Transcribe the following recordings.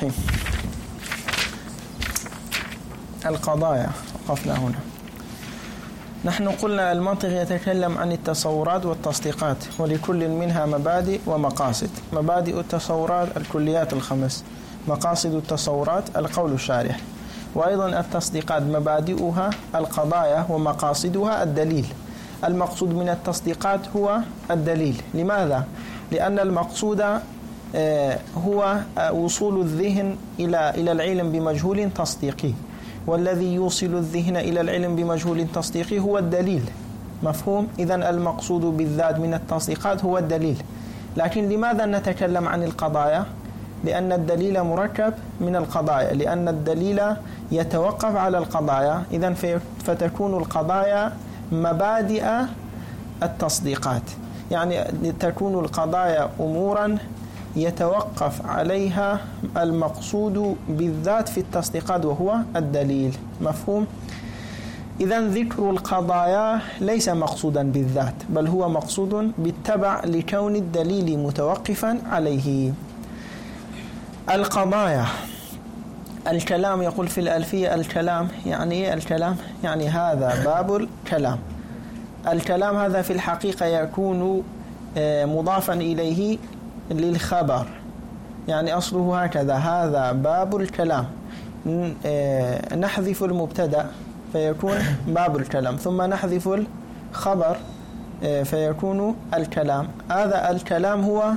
الرحيم. القضايا، وقفنا هنا. نحن قلنا المنطق يتكلم عن التصورات والتصديقات، ولكل منها مبادئ ومقاصد. مبادئ التصورات الكليات الخمس، مقاصد التصورات القول الشارح، وأيضا التصديقات مبادئها القضايا ومقاصدها الدليل. المقصود من التصديقات هو الدليل. لماذا؟ لأن المقصود هو وصول الذهن إلى العلم بمجهول تصديقي، والذي يوصل الذهن إلى العلم بمجهول تصديقي هو الدليل. مفهوم؟ إذن المقصود بالذات من التصديقات هو الدليل. لكن لماذا نتكلم عن القضايا؟ لأن الدليل مركب من القضايا، لأن الدليل يتوقف على القضايا. إذن فتكون القضايا مبادئ التصديقات، يعني تكون القضايا أمورا يتوقف عليها المقصود بالذات في التصديقات وهو الدليل. مفهوم؟ إذن ذكر القضايا ليس مقصودا بالذات، بل هو مقصود بالتبع لكون الدليل متوقفا عليه. القضايا، الكلام، يقول في الألفية الكلام يعني إيه؟ الكلام يعني هذا باب الكلام. الكلام هذا في الحقيقة يكون مضافا إليه للخبر، يعني أصله هكذا، هذا باب الكلام. نحذف المبتدأ فيكون باب الكلام، ثم نحذف الخبر فيكون الكلام. هذا الكلام هو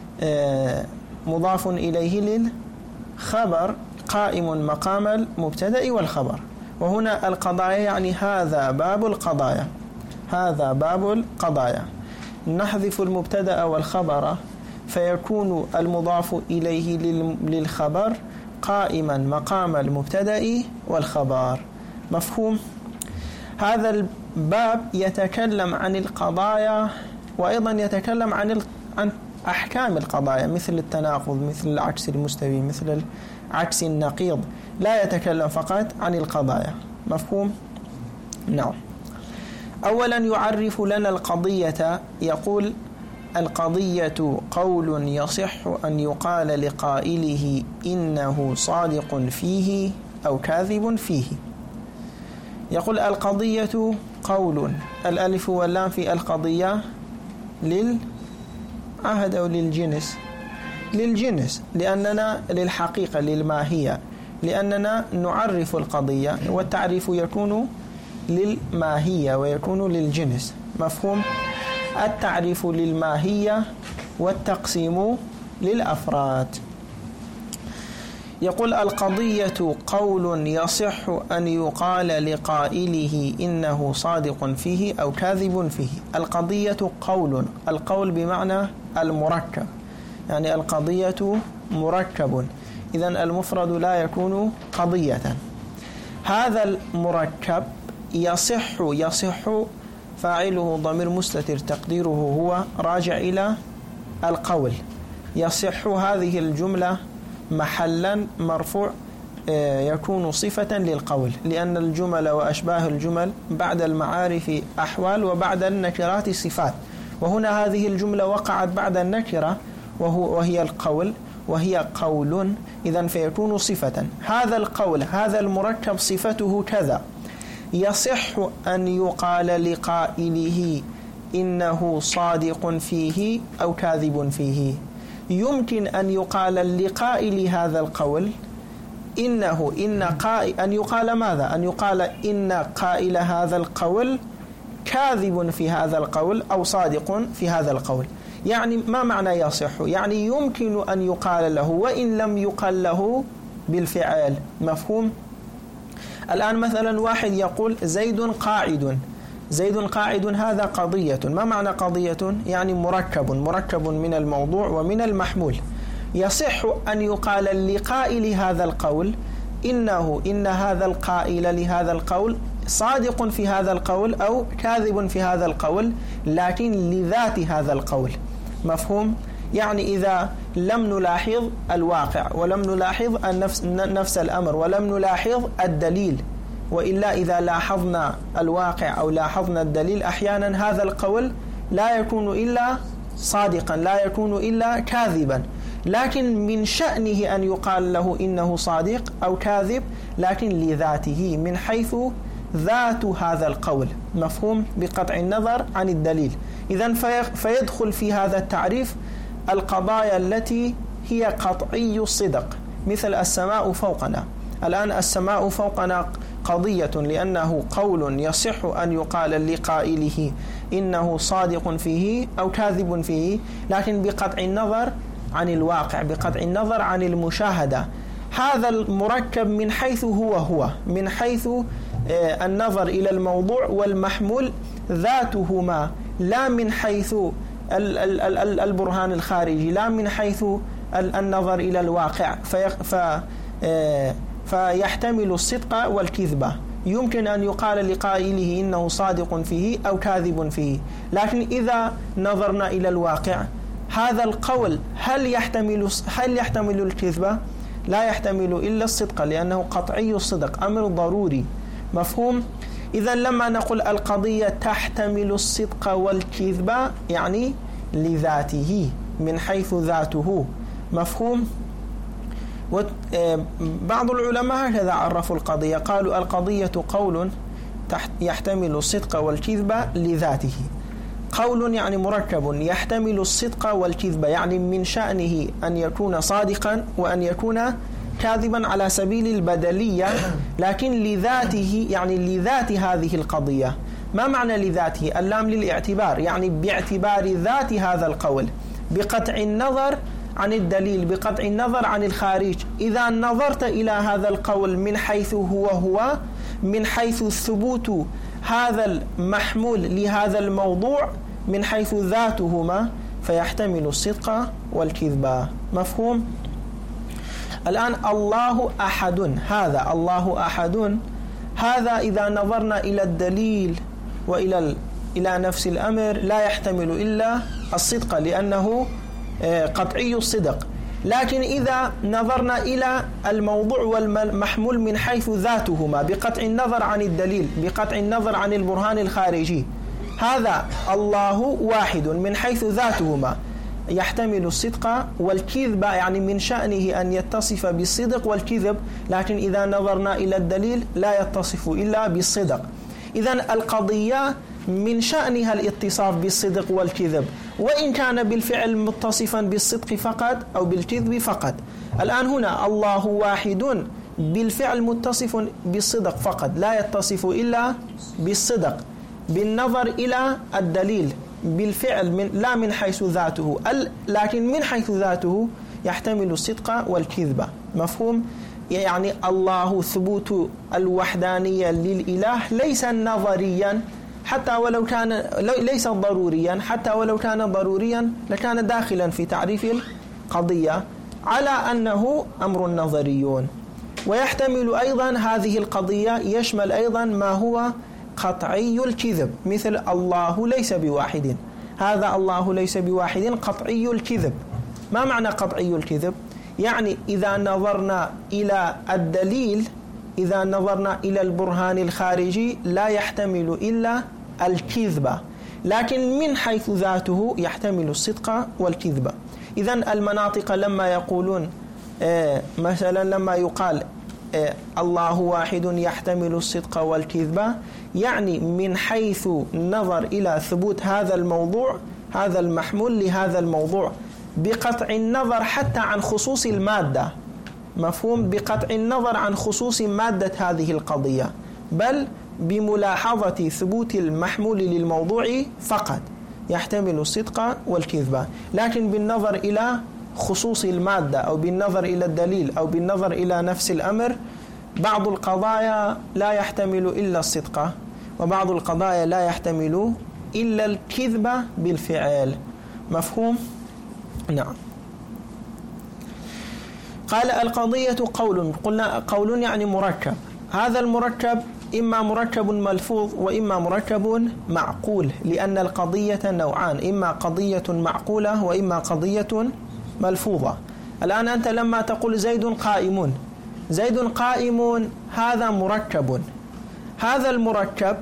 مضاف إليه للخبر قائم مقام المبتدأ والخبر. وهنا القضايا يعني هذا باب القضايا، هذا باب القضايا. نحذف المبتدأ والخبر فيكون المضاف إليه للخبر قائما مقام المبتدأ والخبر. مفهوم؟ هذا الباب يتكلم عن القضايا، وأيضا يتكلم عن أحكام القضايا، مثل التناقض، مثل العكس المستوي، مثل العكس النقيض. لا يتكلم فقط عن القضايا. مفهوم؟ نعم. أولا يعرف لنا القضية، يقول القضية قول يصح أن يقال لقائله إنه صادق فيه أو كاذب فيه. يقول القضية قول، الألف واللام في القضية للعهد أو للجنس، لأننا للحقيقة للماهية، لأننا نعرف القضية، والتعريف يكون للماهية ويكون للجنس. مفهوم؟ التعريف للماهية والتقسيم للأفراد. يقول القضية قول يصح أن يقال لقائله إنه صادق فيه أو كاذب فيه. القضية قول، القول بمعنى المركب، يعني القضية مركب، إذن المفرد لا يكون قضية. هذا المركب يصح فاعله ضمير مستتر تقديره هو راجع إلى القول. يصح هذه الجملة محلا مرفوع يكون صفة للقول، لأن الجمل وأشباه الجمل بعد المعارف أحوال وبعد النكرات صفات، وهنا هذه الجملة وقعت بعد النكرة وهي القول، وهي قول، إذن فيكون صفة. هذا القول، هذا المركب صفته كذا. يصح أن يقال لقائله إنه صادق فيه أو كاذب فيه. يمكن أن يقال لقائل هذا القول أن يقال ماذا؟ أن يقال إن قائل هذا القول كاذب في هذا القول أو صادق في هذا القول. يعني ما معنى يصح؟ يعني يمكن أن يقال له وإن لم يقال له بالفعل. مفهوم؟ الآن مثلا واحد يقول زيد قاعد، زيد قاعد، هذا قضية. ما معنى قضية؟ يعني مركب من الموضوع ومن المحمول. يصح أن يقال لقائل هذا القول إن هذا القائل لهذا القول صادق في هذا القول أو كاذب في هذا القول، لكن لذات هذا القول. مفهوم؟ يعني إذا لم نلاحظ الواقع ولم نلاحظ نفس الأمر ولم نلاحظ الدليل، وإلا إذا لاحظنا الواقع أو لاحظنا الدليل أحيانا هذا القول لا يكون إلا صادقا، لا يكون إلا كاذبا. لكن من شأنه أن يقال له إنه صادق أو كاذب، لكن لذاته من حيث ذات هذا القول، مفهوم؟ بقطع النظر عن الدليل. إذن فيدخل في هذا التعريف القضايا التي هي قطعي الصدق، مثل السماء فوقنا. الآن السماء فوقنا قضية لأنه قول يصح أن يقال لقائله إنه صادق فيه أو كاذب فيه، لكن بقطع النظر عن الواقع، بقطع النظر عن المشاهدة. هذا المركب من حيث هو من حيث النظر إلى الموضوع والمحمول ذاتهما، لا من حيث البرهان الخارجي، لا من حيث النظر إلى الواقع. فيحتمل الصدق والكذبة. يمكن أن يقال لقائله إنه صادق فيه أو كاذب فيه، لكن إذا نظرنا إلى الواقع هذا القول هل يحتمل الكذبة؟ لا يحتمل إلا الصدق، لأنه قطعي الصدق، أمر ضروري، مفهوم؟ إذا لما نقول القضية تحتمل الصدق والكذبة يعني لذاته، من حيث ذاته، مفهوم؟ بعض العلماء هكذا عرفوا القضية، قالوا القضية قول يحتمل الصدق والكذبة لذاته. قول يعني مركب يحتمل الصدق والكذبة، يعني من شأنه أن يكون صادقا وأن يكون كاذبا على سبيل البدلية، لكن لذاته يعني لذات هذه القضية. ما معنى لذاته؟ اللام للاعتبار، يعني باعتبار ذات هذا القول، بقطع النظر عن الدليل، بقطع النظر عن الخارج. إذا نظرت إلى هذا القول من حيث هو من حيث ثبوت هذا المحمول لهذا الموضوع، من حيث ذاتهما، فيحتمل الصدق والكذبة، مفهوم؟ الآن الله أحد، هذا الله أحد، هذا إذا نظرنا إلى الدليل وإلى نفس الأمر لا يحتمل إلا الصدق، لأنه قطعي الصدق. لكن إذا نظرنا إلى الموضوع والمحمول من حيث ذاتهما، بقطع النظر عن الدليل، بقطع النظر عن البرهان الخارجي، هذا الله واحد من حيث ذاتهما، يحتمل الصدق والكذب، يعني من شأنه أن يتصف بالصدق والكذب، لكن إذا نظرنا إلى الدليل لا يتصف إلا بالصدق. إذن القضية من شأنها الاتصاف بالصدق والكذب، وإن كان بالفعل متصفا بالصدق فقط أو بالكذب فقط. الآن هنا الله واحد بالفعل متصف بالصدق فقط، لا يتصف إلا بالصدق بالنظر إلى الدليل، بالفعل لا من حيث ذاته، لكن من حيث ذاته يحتمل الصدق والكذب، مفهوم؟ يعني الله ثبوت الوحدانية للإله ليس نظريا، حتى ولو كان ليس ضروريا، حتى ولو كان ضروريا لكان داخلا في تعريف القضية على أنه أمر نظري. ويحتمل أيضا هذه القضية يشمل أيضا ما هو قطعي الكذب، مثل الله ليس بواحد، هذا الله ليس بواحد قطعي الكذب. ما معنى قطعي الكذب؟ يعني إذا نظرنا إلى الدليل، إذا نظرنا إلى البرهان الخارجي لا يحتمل إلا الكذبة، لكن من حيث ذاته يحتمل الصدق والكذبة. إذن المناطق لما يقولون مثلا لما يقال الله واحد يحتمل الصدق والكذبة، يعني من حيث نظر إلى ثبوت هذا الموضوع، هذا المحمول لهذا الموضوع، بقطع النظر حتى عن خصوص المادة، مفهوم؟ بقطع النظر عن خصوص مادة هذه القضية، بل بملاحظة ثبوت المحمول للموضوع فقط يحتمل الصدق والكذبة. لكن بالنظر إلى خصوص المادة أو بالنظر إلى الدليل أو بالنظر إلى نفس الأمر، بعض القضايا لا يحتمل إلا الصدق، وبعض القضايا لا يحتمل إلا الكذبة بالفعل، مفهوم؟ نعم. قال القضية قول، قلنا قول يعني مركب، هذا المركب إما مركب ملفوظ وإما مركب معقول، لأن القضية نوعان، إما قضية معقولة وإما قضية ملفوظة. الآن أنت لما تقول زيد قائم، زيد قائم هذا مركب، هذا المركب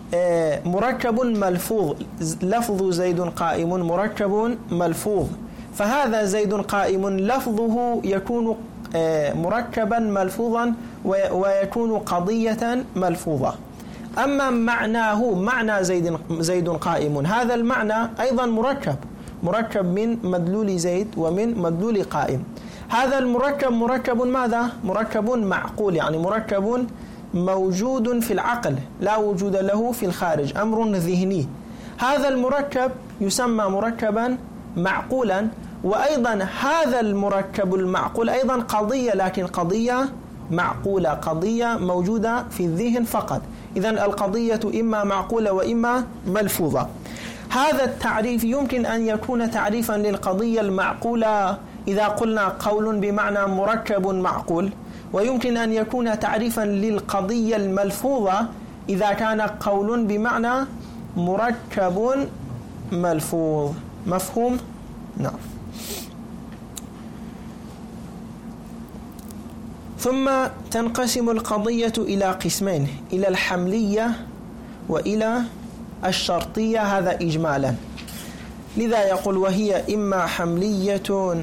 مركب ملفوظ، لفظ زيد قائم مركب ملفوظ، فهذا زيد قائم لفظه يكون مركبا ملفوظا ويكون قضية ملفوظة. أما معناه معنى زيد قائم، هذا المعنى أيضا مركب من مدلول زيد ومن مدلول قائم. هذا المركب مركب ماذا؟ مركب معقول، يعني مركب موجود في العقل لا وجود له في الخارج، أمر ذهني. هذا المركب يسمى مركبا معقولا. وأيضا هذا المركب المعقول أيضا قضية، لكن قضية معقولة، قضية موجودة في الذهن فقط. إذن القضية إما معقولة وإما ملفوظة. هذا التعريف يمكن أن يكون تعريفا للقضية المعقولة إذا قلنا قول بمعنى مركب معقول، ويمكن أن يكون تعريفا للقضية الملفوظة إذا كان قول بمعنى مركب ملفوظ. مفهوم؟ نعم. ثم تنقسم القضية إلى قسمين، إلى الحملية وإلى الشرطية، هذا إجمالا. لذا يقول وهي إما حملية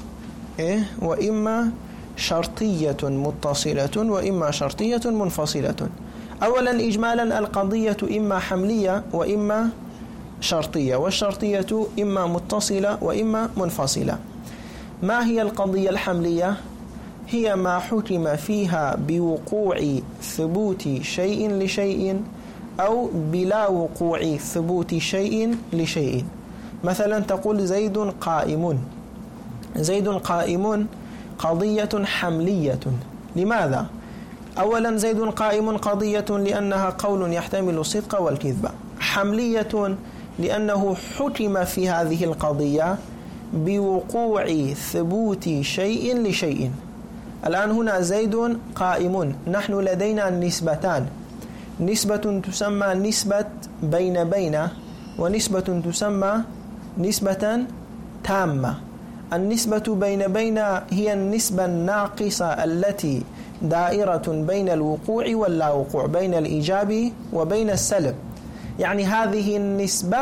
وإما شرطية متصلة وإما شرطية منفصلة. أولا إجمالا القضية إما حملية وإما شرطية، والشرطية إما متصلة وإما منفصلة. ما هي القضية الحملية؟ هي ما حكم فيها بوقوع ثبوت شيء لشيء أو بلا وقوع ثبوت شيء لشيء. مثلا تقول زيد قائم. زيد قائم قضية حملية. لماذا؟ أولا زيد قائم قضية لأنها قول يحتمل الصدق والكذب. حملية لأنه حكم في هذه القضية بوقوع ثبوت شيء لشيء. الآن هنا زيد قائم، نحن لدينا نسبتان، نسبة تسمى نسبة بين ونسبة تسمى نسبة تامة. النسبة بين هي النسبة الناقصة التي دائرة بين الوقوع واللا وقوع، بين الإيجاب وبين السلب. يعني هذه النسبة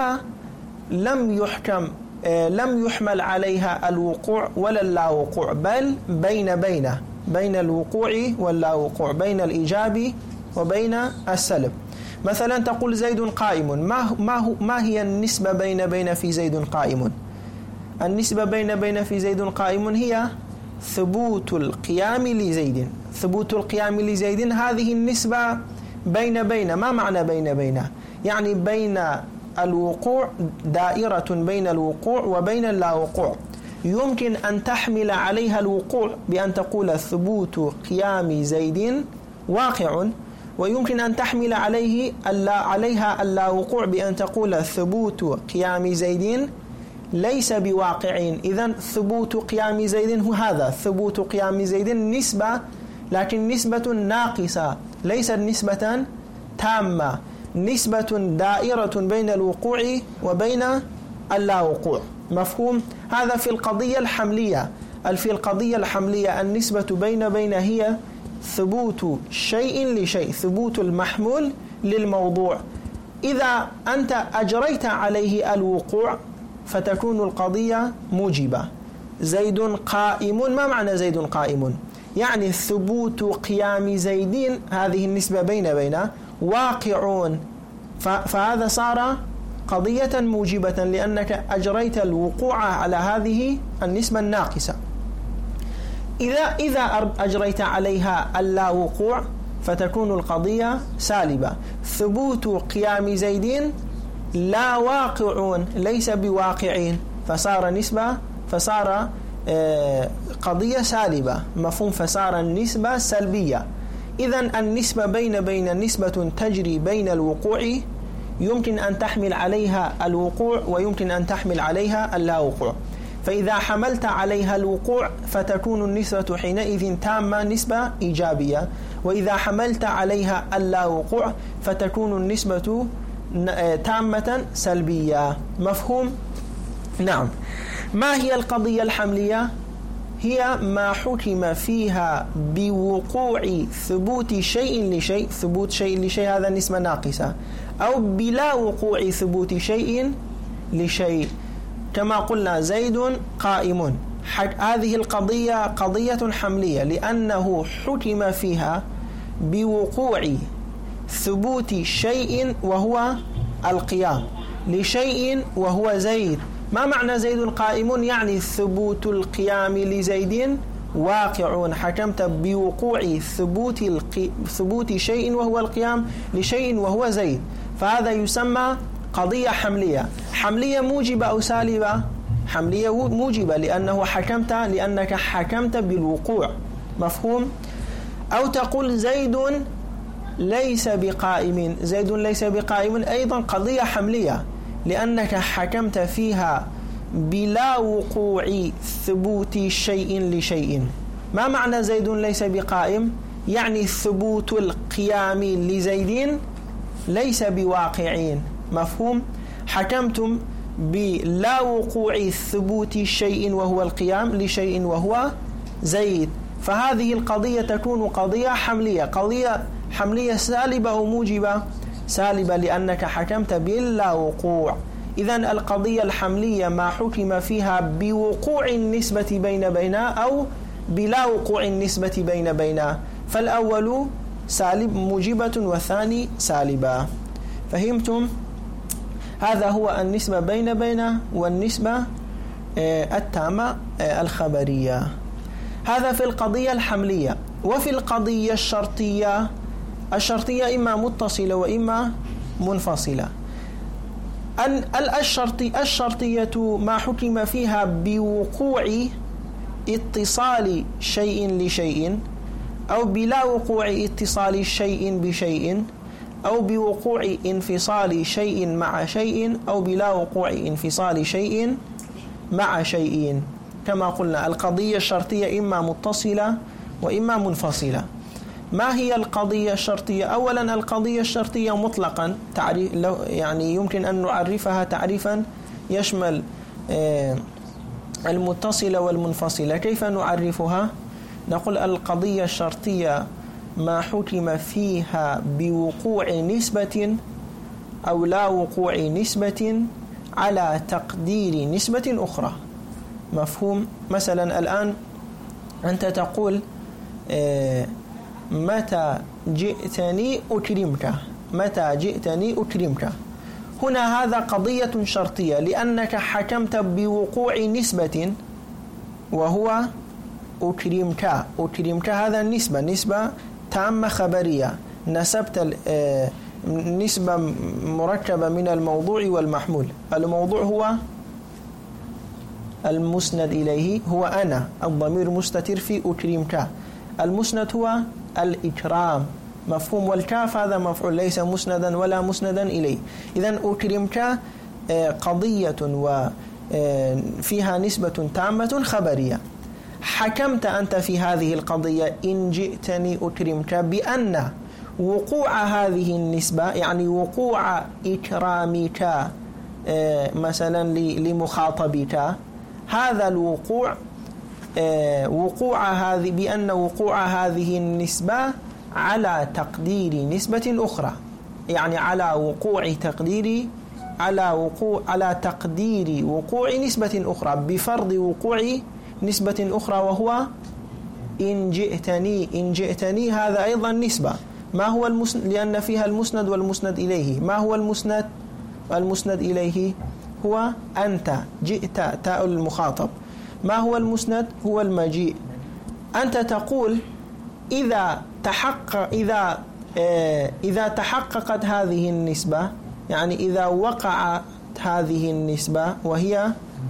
لم يحمل عليها الوقوع ولا اللا وقوع، بل بين الوقوع واللا وقوع، بين الإيجاب وبين السلب. مثلا تقول زيد قائم. ما هي النسبة بين في زيد قائم؟ النسبة بين في زيد قائم هي ثبوت القيام لزيد. ثبوت القيام لزيد هذه النسبة بين. ما معنى بين؟ يعني بين الوقوع، دائرة بين الوقوع وبين اللا وقوع. يمكن أن تحمل عليها الوقوع بأن تقول ثبوت قيام زيد واقع، ويمكن أن تحمل عليها اللا وقوع بأن تقول ثبوت قيام زيد ليس بواقعين. إذن ثبوت قيام زيد هو هذا، ثبوت قيام زيد نسبة، لكن نسبة ناقصة، ليست نسبة تامة، نسبة دائرة بين الوقوع وبين اللا وقوع. مفهوم؟ هذا في القضية الحملية. في القضية الحملية النسبة بين هي ثبوت شيء لشيء، ثبوت المحمول للموضوع. إذا أنت أجريت عليه الوقوع فتكون القضية موجبة. زيد قائم، ما معنى زيد قائم؟ يعني ثبوت قيام زيد، هذه النسبة بين واقعون، فهذا صار قضية موجبة لأنك أجريت الوقوع على هذه النسبة الناقصة. إذا أجريت عليها اللا وقوع فتكون القضية سالبة. ثبوت قيام زيد لا واقعون، ليس بواقعين، فصار نسبة، فصار قضية سالبة. مفهوم؟ فصار النسبة سلبية. إذن النسبة بين نسبة تجري بين الوقوع، يمكن أن تحمل عليها الوقوع ويمكن أن تحمل عليها اللا وقوع. فإذا حملت عليها الوقوع فتكون النسبة حينئذ تامة، نسبة إيجابية. وإذا حملت عليها اللا وقوع فتكون النسبة تامة سلبية. مفهوم؟ نعم. ما هي القضية الحملية؟ هي ما حكم فيها بوقوع ثبوت شيء لشيء، ثبوت شيء لشيء هذا نسبة ناقصة، أو بلا وقوع ثبوت شيء لشيء. كما قلنا زيد قائم، هذه القضية قضية حملية لأنه حكم فيها بوقوع ثبوت شيء وهو القيام لشيء وهو زيد. ما معنى زيد قائم؟ يعني ثبوت القيام لزيد واقع، حكمت بوقوع ثبوت شيء وهو القيام لشيء وهو زيد، فهذا يسمى قضية حملية. حملية موجبة أو سالبة؟ حملية موجبة لأنك حكمت بالوقوع، مفهوم؟ أو تقول زيد ليس بقائم، زيد ليس بقائم أيضا قضية حملية لأنك حكمت فيها بلا وقوع ثبوت شيء لشيء. ما معنى زيد ليس بقائم؟ يعني ثبوت القيام لزيد ليس بواقعين، مفهوم؟ حكمتم بلا وقوع ثبوت شيء وهو القيام لشيء وهو زيد، فهذه القضية تكون قضية حملية. قضية حملية سالبة أو موجبة؟ سالبة لأنك حكمت بلا وقوع. إذن القضية الحملية ما حكم فيها بوقوع النسبة بين أو بلا وقوع النسبة بين، فالأول سالب موجبة والثاني سالبة. فهمتم؟ هذا هو النسبة بين والنسبة التامة الخبرية. هذا في القضية الحملية. وفي القضية الشرطية إما متصلة وإما منفصلة. الشرطية ما حكم فيها بوقوع اتصال شيء لشيء أو بلا وقوع اتصال شيء بشيء أو بوقوع انفصال شيء مع شيء أو بلا وقوع انفصال شيء مع شيء. كما قلنا القضية الشرطية إما متصلة وإما منفصلة. ما هي القضية الشرطية؟ أولا القضية الشرطية مطلقا يعني يمكن أن نعرفها تعريفا يشمل المتصلة والمنفصلة. كيف نعرفها؟ نقول القضية الشرطية ما حكم فيها بوقوع نسبة أو لا وقوع نسبة على تقدير نسبة أخرى، مفهوم؟ مثلا الآن أنت تقول متى جئتني أكرمك، متى جئتني أكرمك. هنا هذا قضية شرطية لأنك حكمت بوقوع نسبة وهو أكرمك. هذا نسبة تامة خبرية، نسبت نسبة مركبة من الموضوع والمحمول. الموضوع هو المسند إليه هو أنا، الضمير مستتر في أكرمك. المسند هو الإكرام، مفهوم؟ والكاف هذا مفعول ليس مسندا ولا مسندا إليه. إذن أكرمك قضية وفيها نسبة تامة خبرية. حكمت أنت في هذه القضية إن جئتني أكرمك بأن وقوع هذه النسبة يعني وقوع إكرامك مثلا لمخاطبك، هذا الوقوع بأن وقوع هذه النسبة على تقدير نسبة أخرى، يعني على تقدير وقوع نسبة أخرى بفرض وقوع نسبة أخرى وهو إن جئتني. هذا أيضا نسبة. ما هو المسند؟ لأن فيها المسند والمسند إليه. ما هو المسند؟ المسند إليه هو أنت، جئت تاء المخاطب. ما هو المسند؟ هو المجيء. أنت تقول إذا تحققت هذه النسبة، يعني إذا وقعت هذه النسبة وهي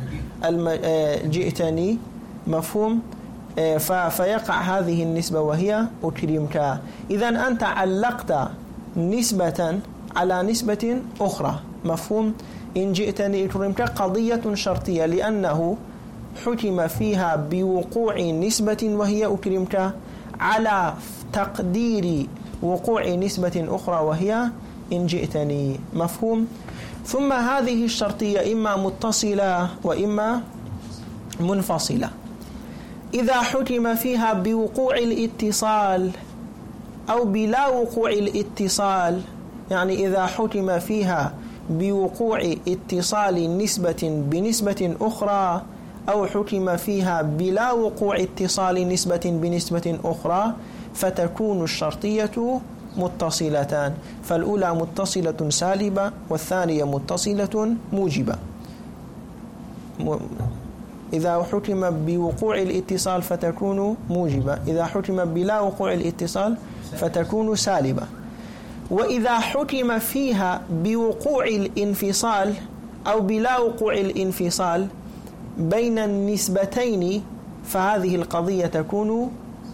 جئتني، مفهوم؟ فيقع هذه النسبة وهي أكرمك. إذن أنت علقت نسبة على نسبة أخرى، مفهوم؟ إن جئتني أكرمك قضية شرطية لأنه حكم فيها بوقوع نسبة وهي أكرمك على تقدير وقوع نسبة أخرى وهي إن جئتني، مفهوم؟ ثم هذه الشرطية إما متصلة وإما منفصلة. إذا حكم فيها بوقوع الاتصال أو بلا وقوع الاتصال، يعني إذا حكم فيها بوقوع اتصال نسبة بنسبة أخرى أو حكم فيها بلا وقوع اتصال نسبة بنسبة أخرى فتكون الشرطية متصلتان، فالأولى متصلة سالبة والثانية متصلة موجبة. إذا حكم بوقوع الاتصال فتكون موجبة، إذا حكم بلا وقوع الاتصال فتكون سالبة. وإذا حكم فيها بوقوع الانفصال أو بلا وقوع الانفصال بين النسبتين فهذه القضية تكون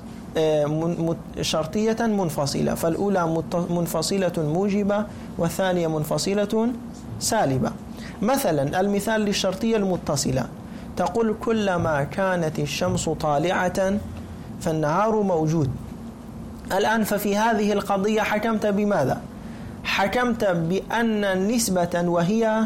شرطية منفصلة، فالأولى منفصلة موجبة والثانية منفصلة سالبة. مثلا المثال للشرطية المتصلة تقول كلما كانت الشمس طالعة فالنهار موجود. الآن ففي هذه القضية حكمت بماذا؟ حكمت بأن نسبة وهي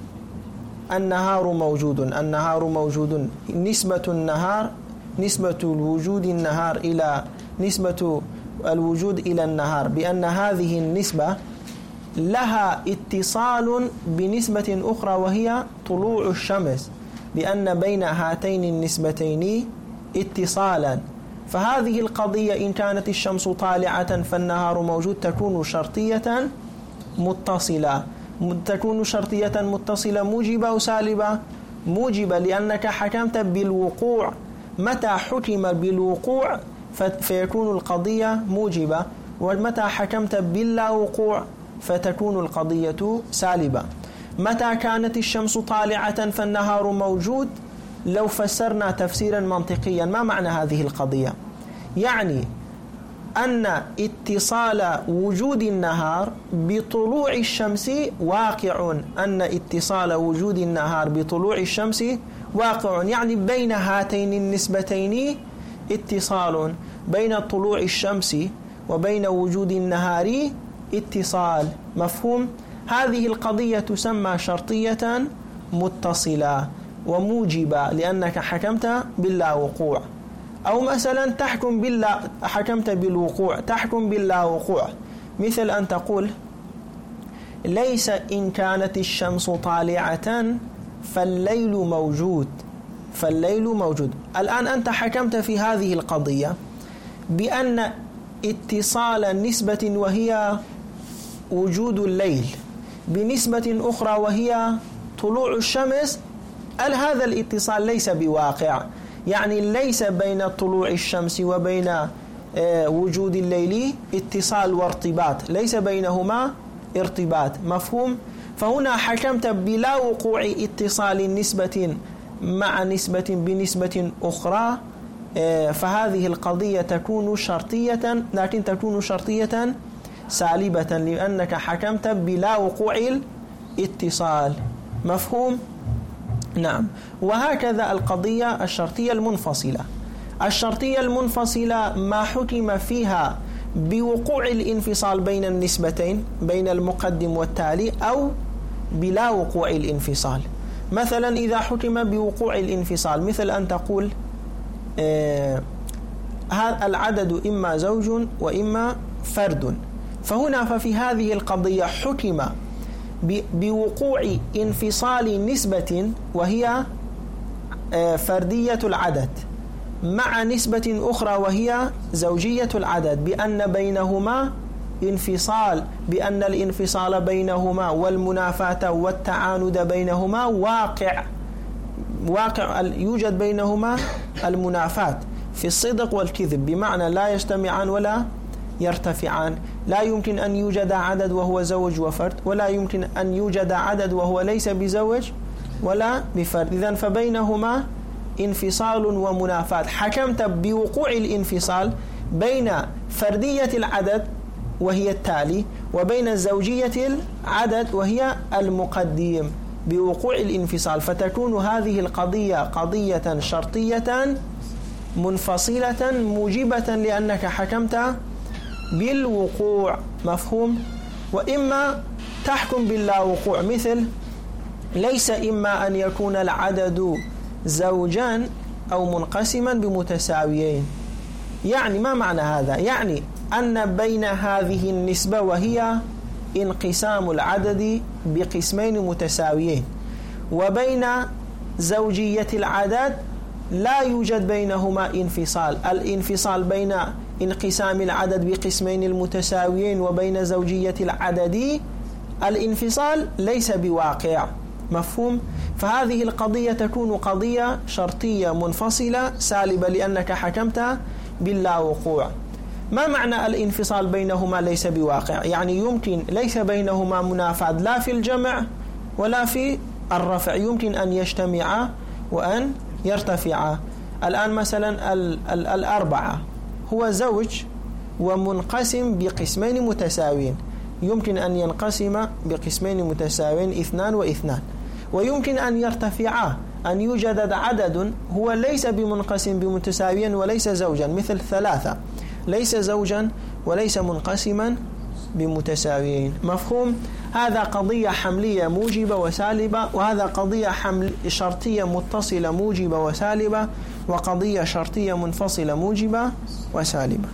النهار موجود، النهار موجود، نسبة النهار، نسبة الوجود النهار إلى نسبة الوجود إلى النهار، بأن هذه النسبة لها اتصال بنسبة أخرى وهي طلوع الشمس، بأن بين هاتين النسبتين اتصالا. فهذه القضية إن كانت الشمس طالعة فالنهار موجود تكون شرطية متصلة. تكون شرطية متصلة موجبة أو سالبة؟ موجبة، لأنك حكمت بالوقوع. متى حكم بالوقوع فيكون القضية موجبة، ومتى حكمت باللا وقوع فتكون القضية سالبة. متى كانت الشمس طالعة فالنهار موجود؟ لو فسرنا تفسيرا منطقيا ما معنى هذه القضية؟ يعني أن اتصال وجود النهار بطلوع الشمس واقع، أن اتصال وجود النهار بطلوع الشمس واقع، يعني بين هاتين النسبتين اتصال، بين طلوع الشمس وبين وجود النهار اتصال. مفهوم؟ هذه القضية تسمى شرطية متصلة وموجبة لأنك حكمت باللا وقوع. أو مثلا تحكم باللا، حكمت بالوقوع، تحكم باللا وقوع، مثل أن تقول ليس إن كانت الشمس طالعة فالليل موجود، فالليل موجود. الآن أنت حكمت في هذه القضية بأن اتصال نسبة وهي وجود الليل بنسبة أخرى وهي طلوع الشمس، هذا الاتصال ليس بواقع، يعني ليس بين طلوع الشمس وبين وجود الليل اتصال وارتباط، ليس بينهما ارتباط. مفهوم؟ فهنا حكمت بلا وقوع اتصال نسبة مع نسبة بنسبة أخرى، فهذه القضية تكون شرطية، لكن تكون شرطية سالبة لأنك حكمت بلا وقوع الاتصال. مفهوم؟ نعم. وهكذا القضية الشرطية المنفصلة. الشرطية المنفصلة ما حكم فيها بوقوع الانفصال بين النسبتين، بين المقدم والتالي، أو بلا وقوع الانفصال. مثلا إذا حكم بوقوع الانفصال مثل أن تقول العدد إما زوج وإما فرد، فهنا ففي هذه القضية حكم بوقوع انفصال نسبة وهي فردية العدد مع نسبة أخرى وهي زوجية العدد، بأن بينهما انفصال، بأن الانفصال بينهما والمنافاة والتعاند بينهما واقع، يوجد بينهما المنافاة في الصدق والكذب، بمعنى لا يجتمعان ولا يرتفعان. لا يمكن أن يوجد عدد وهو زوج وفرد، ولا يمكن أن يوجد عدد وهو ليس بزوج ولا بفرد. إذن فبينهما انفصال ومنافاة. حكمت بوقوع الانفصال بين فردية العدد وهي التالي وبين زوجية العدد وهي المقدم بوقوع الانفصال، فتكون هذه القضية قضية شرطية منفصلة موجبة لأنك حكمت بالوقوع. مفهوم؟ وإما تحكم باللا وقوع، مثل ليس إما أن يكون العدد زوجان أو منقسما بمتساويين. يعني ما معنى هذا؟ يعني أن بين هذه النسبة وهي انقسام العدد بقسمين متساويين، وبين زوجية العدد لا يوجد بينهما انفصال. الانفصال بين انقسام العدد بقسمين المتساويين وبين زوجية العدد، الانفصال ليس بواقع. مفهوم؟ فهذه القضية تكون قضية شرطية منفصلة سالبة لأنك حكمت باللا وقوع. ما معنى الانفصال بينهما ليس بواقع؟ يعني يمكن ليس بينهما منافاة لا في الجمع ولا في الرفع، يمكن أن يجتمعا وأن يرتفعا. الآن مثلا الأربعة هو زوج ومنقسم بقسمين متساويين، يمكن أن ينقسم بقسمين متساويين 2 و2، ويمكن أن يرتفعا، أن يوجد عدد هو ليس بمنقسم بمتساويين وليس زوجا، مثل 3 ليس زوجا وليس منقسما بمتساويين. مفهوم؟ هذا قضية حملية موجبة وسالبة، وهذا قضية شرطية متصلة موجبة وسالبة، وقضية شرطية منفصلة موجبة وسالبة.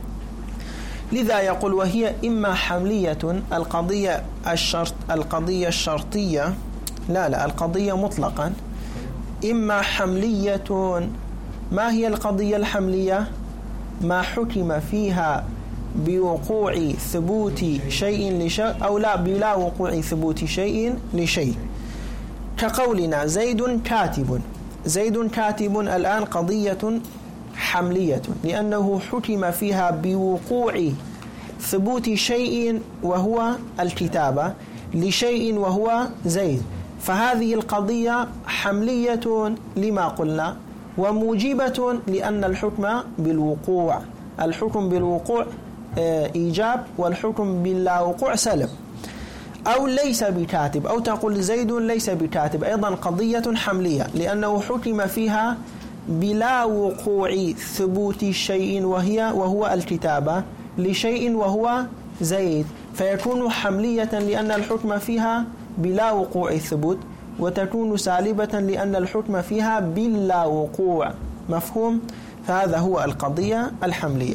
لذا يقول وهي إما حملية، القضية الشرطية القضية مطلقا إما حملية. ما هي القضية الحملية؟ ما حكم فيها بوقوع ثبوت شيء لشيء أو لا بلا وقوع ثبوت شيء لشيء، كقولنا زيد كاتب. زيد كاتب الآن قضية حملية لأنه حكم فيها بوقوع ثبوت شيء وهو الكتابة لشيء وهو زيد، فهذه القضية حملية لما قلنا وموجبة لأن الحكم بالوقوع. الحكم بالوقوع إيجاب والحكم باللا وقوع سلب. أو ليس بكاتب، أو تقول زيد ليس بكاتب، أيضا قضية حملية لأنه حكم فيها بلا وقوع ثبوت شيء وهو الكتابة لشيء وهو زيد، فيكون حملية لأن الحكم فيها بلا وقوع الثبوت، وتكون سالبة لأن الحكم فيها باللا وقوع. مفهوم؟ فهذا هو القضية الحملية.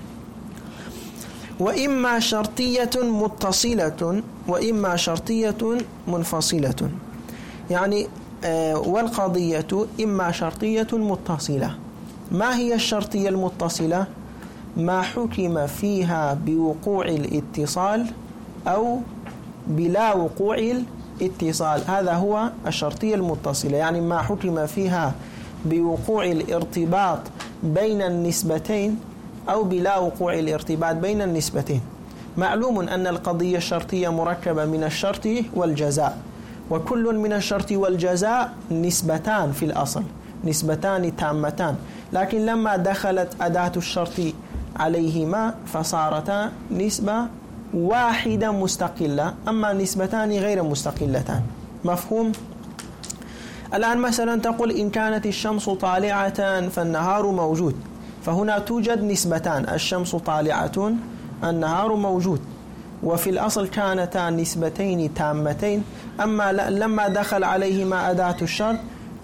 وإما شرطية متصلة وإما شرطية منفصلة، يعني والقضية إما شرطية متصلة. ما هي الشرطية المتصلة؟ ما حكم فيها بوقوع الاتصال أو بلا وقوع الاتصال، هذا هو الشرطية المتصلة. يعني ما حكم فيها بوقوع الارتباط بين النسبتين أو بلا وقوع الارتباط بين النسبتين. معلوم أن القضية الشرطية مركبة من الشرط والجزاء، وكل من الشرط والجزاء نسبتان في الأصل، نسبتان تامتان، لكن لما دخلت أداة الشرط عليهما فصارتا نسبة واحدة مستقلة، أما نسبتان غير مستقلتان. مفهوم؟ الآن مثلا تقول إن كانت الشمس طالعة فالنهار موجود، فهنا توجد نسبتان، الشمس طالعة النهار موجود، وفي الأصل كانتا نسبتين تامتين، أما لما دخل عليهما أداة الشرط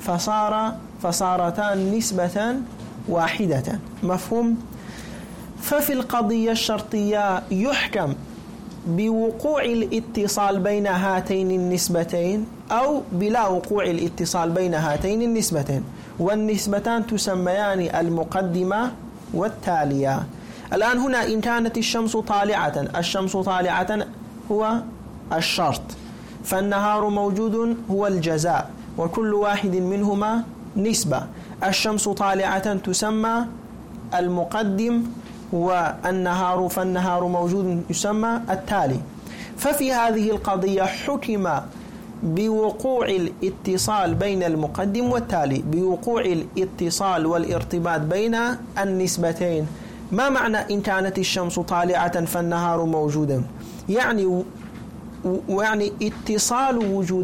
فصارتا نسبة واحدة. مفهوم؟ ففي القضية الشرطية يحكم بوقوع الاتصال بين هاتين النسبتين أو بلا وقوع الاتصال بين هاتين النسبتين، والنسبتان تسميان المقدمة والتالية. الآن هنا إن كانت الشمس طالعة، الشمس طالعة هو الشرط، فالنهار موجود هو الجزاء، وكل واحد منهما نسبة. الشمس طالعة تسمى المقدم، والنهار فالنهار موجود يسمى التالي. ففي هذه القضية حكم بوقوع الاتصال بين المقدم والتالي، بوقوع الاتصال والارتباط بين النسبتين. ما معنى إن كانت الشمس طالعة فالنهار موجودا؟ يعني اتصال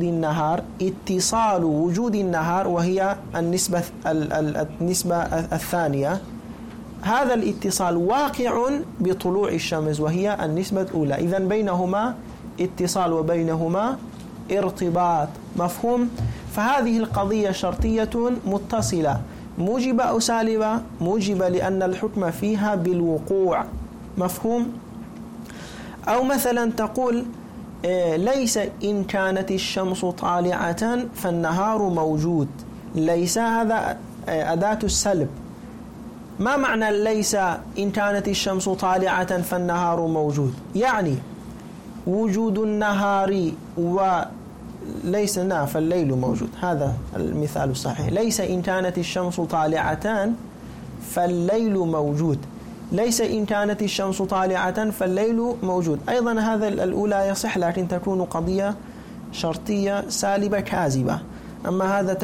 وجود النهار وهي النسبة الثانية، هذا الاتصال واقع بطلوع الشمس وهي النسبة الأولى، إذن بينهما اتصال وبينهما ارتباط. مفهوم؟ فهذه القضية شرطية متصلة موجبة أو سالبة؟ موجبة لأن الحكم فيها بالوقوع. مفهوم؟ أو مثلا تقول ليس إن كانت الشمس طالعة فالنهار موجود. ليس هذا أداة السلب. ما معنى ليس إن كانت الشمس طالعة فالنهار موجود؟ يعني وجود النهار وليس فالليل موجود. هذا المثال الصحيح. ليس إن كانت الشمس طالعة فالليل موجود. ليس إن كانت الشمس طالعة فالليل موجود. أيضا هذا الأولى يصح، لكن تكون قضية شرطية سالبة كاذبة. أما هذا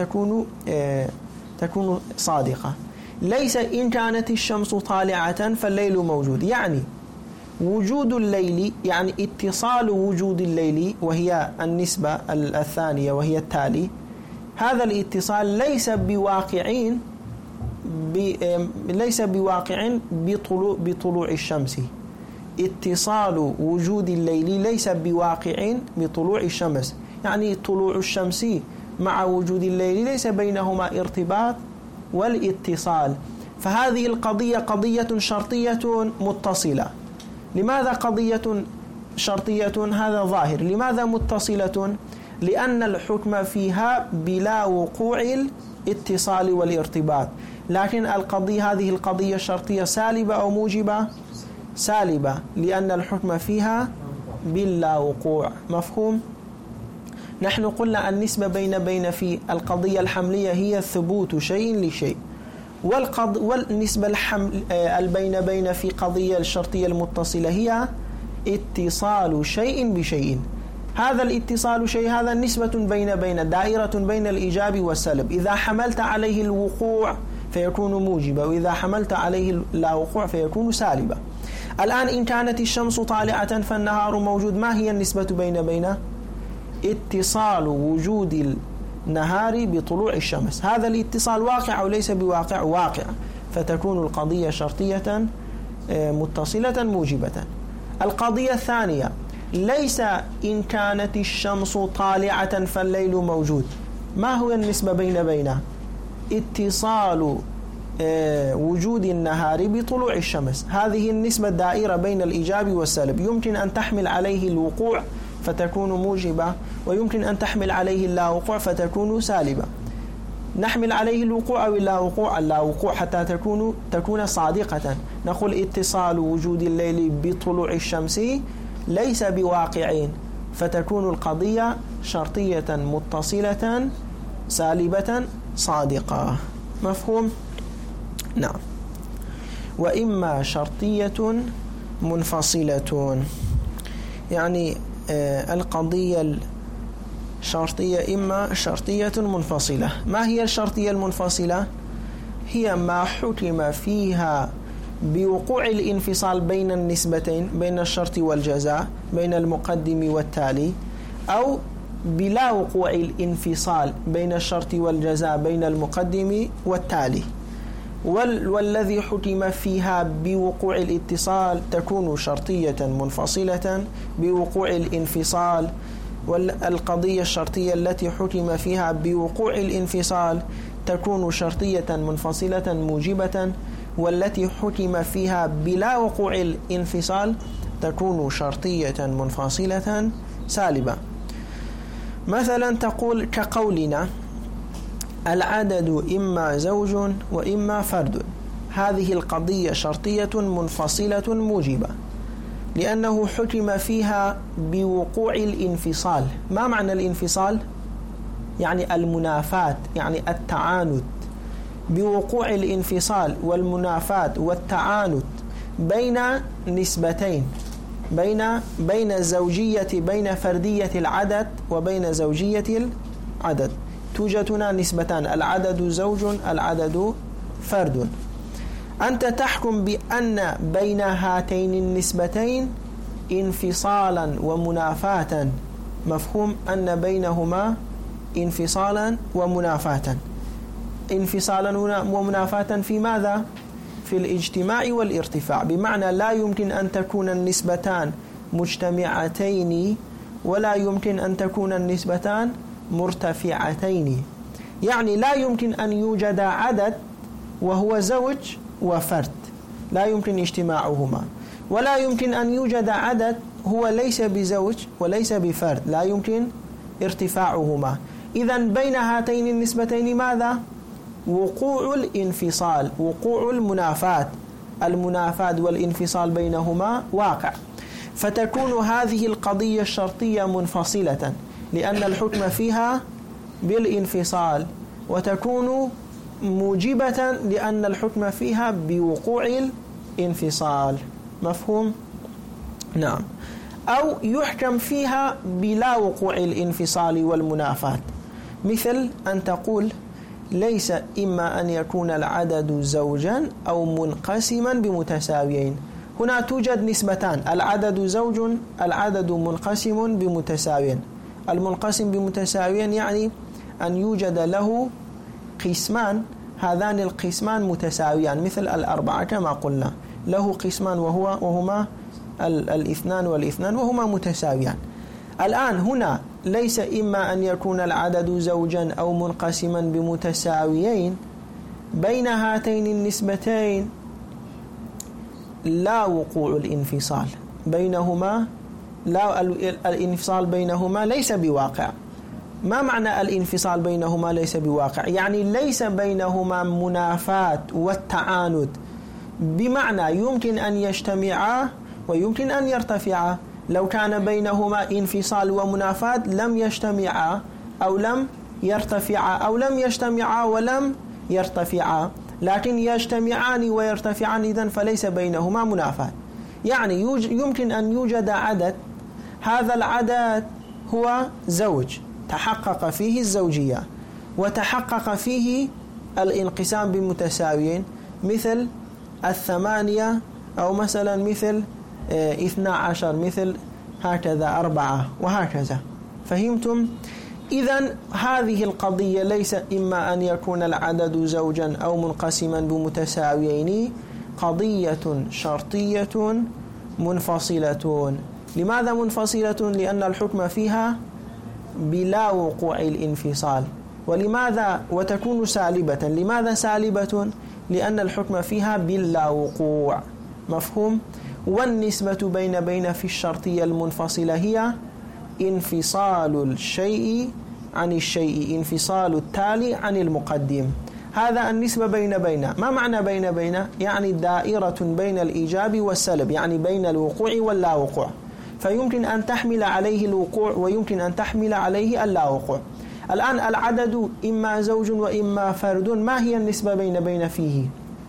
تكون صادقة. ليس إن كانت الشمس طالعة فالليل موجود، يعني وجود الليل، يعني اتصال وجود الليل وهي النسبة الثانية وهي التالي. هذا الاتصال ليس بواقع بطلوع الشمس. اتصال وجود الليل ليس بواقع بطلوع الشمس، يعني طلوع الشمس مع وجود الليل ليس بينهما ارتباط والاتصال. فهذه القضية قضية شرطية متصلة. لماذا قضية شرطية؟ هذا ظاهر. لماذا متصلة؟ لأن الحكم فيها بلا وقوع الاتصال والارتباط. لكن هذه القضية الشرطية سالبة أو موجبة؟ سالبة، لأن الحكم فيها بلا وقوع. مفهوم؟ نحن قلنا النسبة بين في القضية الحملية هي ثبوت شيء لشيء، والنسبة بين في قضية الشرطية المتصلة هي اتصال شيء بشيء. هذا الاتصال شيء، هذا نسبة بين دائرة بين الإيجاب والسلب. إذا حملت عليه الوقوع فيكون موجبا، وإذا حملت عليه لا وقوع فيكون سالبا. الآن إن كانت الشمس طالعة فالنهار موجود، ما هي النسبة بين اتصال وجود النهار بطلوع الشمس. هذا الاتصال واقع أو ليس بواقع؟ واقع. فتكون القضية شرطية متصلة موجبة. القضية الثانية، ليس إن كانت الشمس طالعة فالليل موجود. ما هو النسبة بين اتصال وجود النهار بطلوع الشمس. هذه النسبة دائرة بين الإيجاب والسلب. يمكن أن تحمل عليه الوقوع فتكون موجبة، ويمكن أن تحمل عليه اللا وقوع فتكون سالبة. نحمل عليه الوقوع أو اللا وقوع حتى تكون صادقة. نقول اتصال وجود الليل بطلوع الشمس ليس بواقعين، فتكون القضية شرطية متصلة سالبة صادقة. مفهوم؟ نعم. وإما شرطية منفصلة، يعني القضية الشرطية إما شرطية منفصلة. ما هي الشرطية المنفصلة؟ هي ما حكم فيها بوقوع الانفصال بين النسبتين، بين الشرط والجزاء، بين المقدم والتالي، أو بلا وقوع الانفصال بين الشرط والجزاء، بين المقدم والتالي. والذي حكم فيها بوقوع الاتصال تكون شرطية منفصلة بوقوع الانفصال. والقضية الشرطية التي حكم فيها بوقوع الانفصال تكون شرطية منفصلة موجبة. والتي حكم فيها بلا وقوع الانفصال تكون شرطية منفصلة سالبة. مثلا تقول كقولنا العدد إما زوج وإما فرد. هذه القضية شرطية منفصلة موجبة، لأنه حكم فيها بوقوع الانفصال. ما معنى الانفصال؟ يعني المنافاة، يعني التعاند. بوقوع الانفصال والمنافاة والتعاند بين نسبتين، بين زوجية، بين فردية العدد وبين زوجية العدد. توجد هنا نسبتان، العدد زوج، العدد فرد. أنت تحكم بأن بين هاتين النسبتين انفصالا ومنافاة. مفهوم؟ أن بينهما انفصالا ومنافاة. انفصالا ومنافاة في ماذا؟ في الاجتماع والارتفاع. بمعنى لا يمكن أن تكون النسبتان مجتمعتين، ولا يمكن أن تكون النسبتان مرتفعتين. يعني لا يمكن أن يوجد عدد وهو زوج وفرد، لا يمكن اجتماعهما، ولا يمكن أن يوجد عدد هو ليس بزوج وليس بفرد، لا يمكن ارتفاعهما. إذن بين هاتين النسبتين ماذا؟ وقوع الانفصال، وقوع المنافاة والانفصال بينهما واقع. فتكون هذه القضية الشرطية منفصلة لأن الحكم فيها بالانفصال، وتكون موجبة لأن الحكم فيها بوقوع الانفصال. مفهوم؟ نعم. أو يحكم فيها بلا وقوع الانفصال والمنافاة، مثل أن تقول ليس إما أن يكون العدد زوجا أو منقسما بمتساويين. هنا توجد نسبتان، العدد زوج، العدد منقسم بمتساويين. المنقسم بمتساويين يعني أن يوجد له قسمان، هذان القسمان متساويان، مثل الأربعة كما قلنا له قسمان وهما الاثنان والاثنان وهما متساويان. الآن هنا ليس إما أن يكون العدد زوجا أو منقسما بمتساويين، بين هاتين النسبتين لا وقوع الانفصال بينهما، لا الانفصال بينهما ليس بواقع. ما معنى الانفصال بينهما ليس بواقع؟ يعني ليس بينهما منافاة والتعاند، بمعنى يمكن أن يجتمعا ويمكن أن يرتفعا. لو كان بينهما انفصال ومنافاة لم يجتمعا أو لم يرتفعا، أو لم يجتمعا ولم يرتفعا، لكن يجتمعان ويرتفعان، إذن فليس بينهما منافاة. يعني يمكن أن يوجد عدد، هذا العدد هو زوج تحقق فيه الزوجية وتحقق فيه الانقسام بمتساويين، مثل 8 أو مثلا مثل 12، مثل هكذا 4 وهكذا. فهمتم؟ إذن هذه القضية ليس إما أن يكون العدد زوجا أو منقسما بمتساويين، قضية شرطية منفصلة. لماذا منفصلة؟ لأن الحكم فيها بلا وقوع الانفصال. ولماذا وتكون سالبة؟ لماذا سالبة؟ لأن الحكم فيها بلا وقوع. مفهوم؟ والنسبة بين في الشرطية المنفصلة هي انفصال الشيء عن الشيء، انفصال التالي عن المقدم. هذا النسبة بين. ما معنى بين؟ يعني دائرة بين الإيجاب والسلب، يعني بين الوقوع واللا وقوع، فيمكن أن تحمل عليه الوقوع ويمكن أن تحمل عليه اللا وقوع. الآن العدد إما زوج وإما فرد، ما هي النسبة بين فيه؟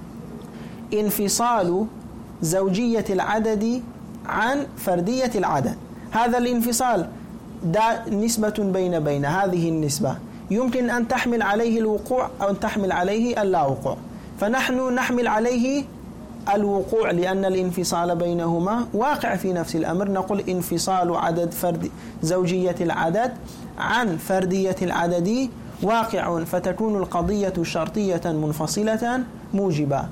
انفصال زوجية العدد عن فردية العدد. هذا الانفصال نسبة بين هذه النسبة يمكن أن تحمل عليه الوقوع أو أن تحمل عليه اللا وقوع، فنحن نحمل عليه الوقوع لأن الانفصال بينهما واقع في نفس الأمر. نقول انفصال عدد زوجية العدد عن فردية العدد واقع، فتكون القضية شرطية منفصلة موجبة.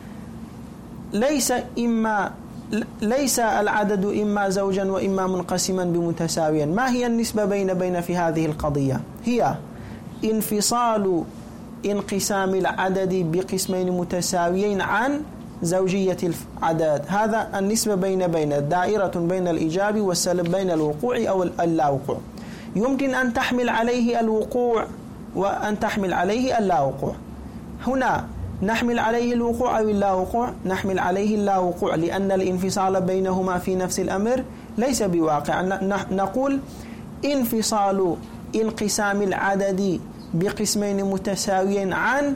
ليس العدد إما زوجا وإما منقسما بمتساويا. ما هي النسبة بين في هذه القضية؟ هي انفصال انقسام العدد بقسمين متساويين عن زوجية العدد. هذا النسبة بين دائرة بين الإيجاب والسلب، بين الوقوع أو اللا وقوع. يمكن أن تحمل عليه الوقوع وأن تحمل عليه اللا وقوع. هنا نحمل عليه الوقوع أو اللا وقوع؟ نحمل عليه اللا وقوع لأن الانفصال بينهما في نفس الأمر ليس بواقع. نقول انفصال انقسام العدد بقسمين متساويين عن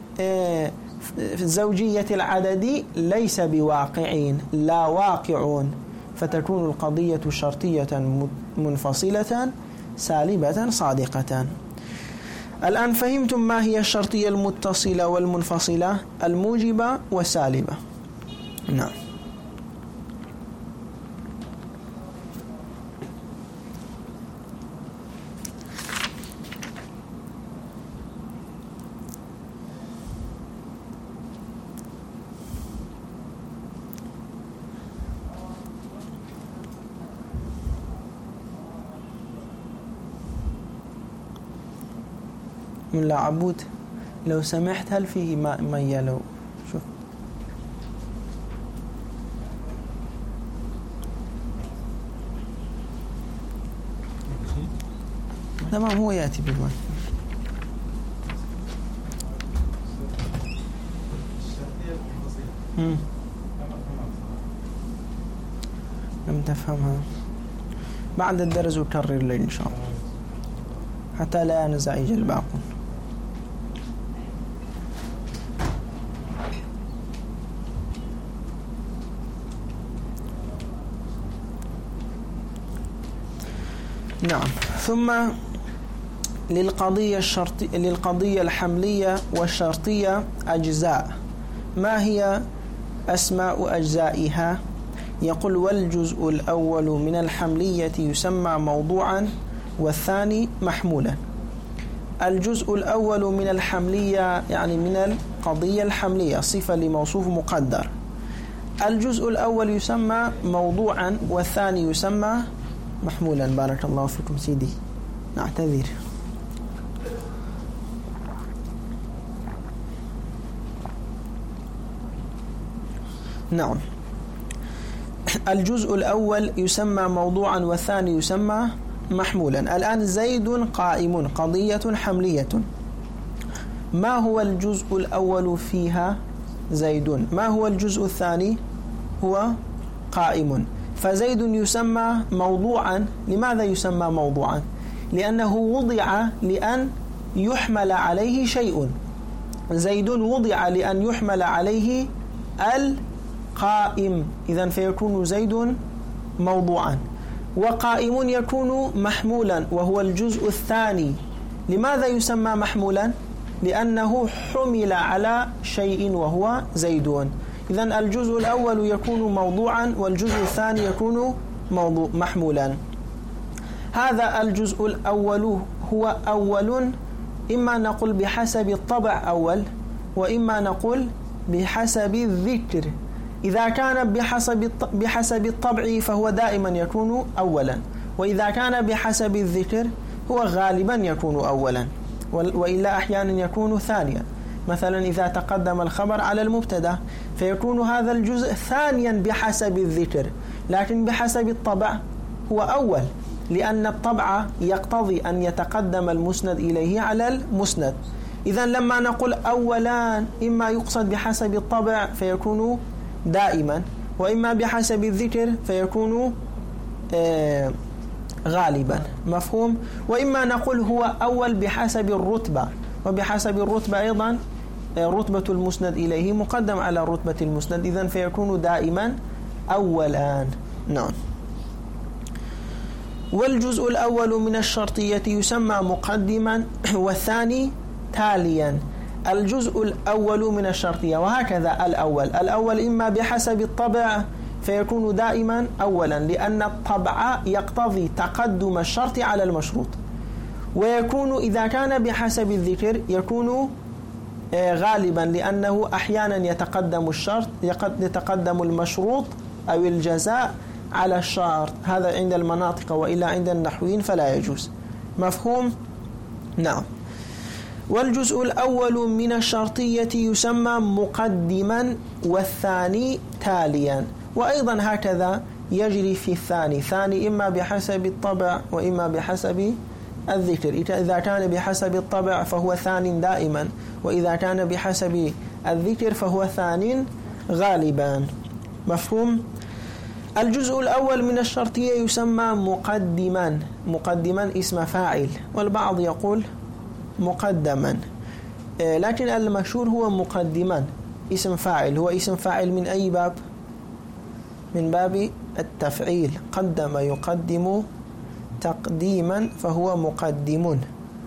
زوجية العدد ليس بواقعين، لا واقعون، فتكون القضية شرطية منفصلة سالبة صادقة. الآن فهمتم ما هي الشرطية المتصلة والمنفصلة، الموجبة والسالبة؟ نعم. من لا عبود لو سمحت، هل فيه مية؟ لو شوف تمام هو يأتي بالمال. لم تفهمها بعد الدرس وكرر لي إن شاء الله حتى لا ينزعج الباقون. نعم. ثم للقضية الحملية والشرطية أجزاء. ما هي أسماء أجزائها؟ يقول والجزء الأول من الحملية يسمى موضوعا والثاني محمولا. الجزء الأول من الحملية يعني من القضية الحملية صفة لموصوف مقدر. الجزء الأول يسمى موضوعا والثاني يسمى محمولا. بارك الله فيكم سيدي، نعتذر. نعم. الجزء الأول يسمى موضوعا والثاني يسمى محمولا. الآن زيد قائم، قضية حملية. ما هو الجزء الأول فيها؟ زيد. ما هو الجزء الثاني؟ هو قائم. فزيد يسمى موضوعا. لماذا يسمى موضوعا؟ لأنه وضع لأن يحمل عليه شيء. زيد وضع لأن يحمل عليه القائم، إذن فيكون زيد موضوعا. وقائم يكون محمولا وهو الجزء الثاني. لماذا يسمى محمولا؟ لأنه حمل على شيء وهو زيد. إذن الجزء الأول يكون موضوعا والجزء الثاني يكون محمولا. هذا الجزء الأول هو أول، إما نقول بحسب الطبع أول، وإما نقول بحسب الذكر. إذا كان بحسب الطبع فهو دائما يكون أولا، وإذا كان بحسب الذكر هو غالبا يكون أولا، وإلا أحيانا يكون ثانيا. مثلا إذا تقدم الخبر على المبتدا فيكون هذا الجزء ثانيا بحسب الذكر، لكن بحسب الطبع هو أول، لأن الطبع يقتضي أن يتقدم المسند إليه على المسند. إذن لما نقول أولان إما يقصد بحسب الطبع فيكون دائما، وإما بحسب الذكر فيكون غالبا. مفهوم؟ وإما نقول هو أول بحسب الرتبة، وبحسب الرتبة أيضا رتبة المسند إليه مقدم على رتبة المسند، إذن فيكون دائما أولان. نعم. والجزء الأول من الشرطية يسمى مقدما والثاني تاليا. الجزء الأول من الشرطية، وهكذا الأول إما بحسب الطبع فيكون دائما أولا، لأن الطبع يقتضي تقدم الشرط على المشروط. ويكون إذا كان بحسب الذكر يكون غالبا، لأنه أحيانا يتقدم الشرط، يتقدم المشروط أو الجزاء على الشرط. هذا عند المناطق، وإلا عند النحويين فلا يجوز. مفهوم؟ نعم. والجزء الأول من الشرطية يسمى مقدما والثاني تاليا. وأيضا هكذا يجري في الثاني، ثاني إما بحسب الطبع وإما بحسب الذكر. إذا كان بحسب الطبع فهو ثان دائما، وإذا كان بحسب الذكر فهو ثان غالبا. مفهوم؟ الجزء الأول من الشرطية يسمى مقدما. مقدما اسم فاعل، والبعض يقول مقدما، لكن المشهور هو مقدما اسم فاعل. هو اسم فاعل من أي باب؟ من باب التفعيل. قدم يقدم تقديما فهو مقدم.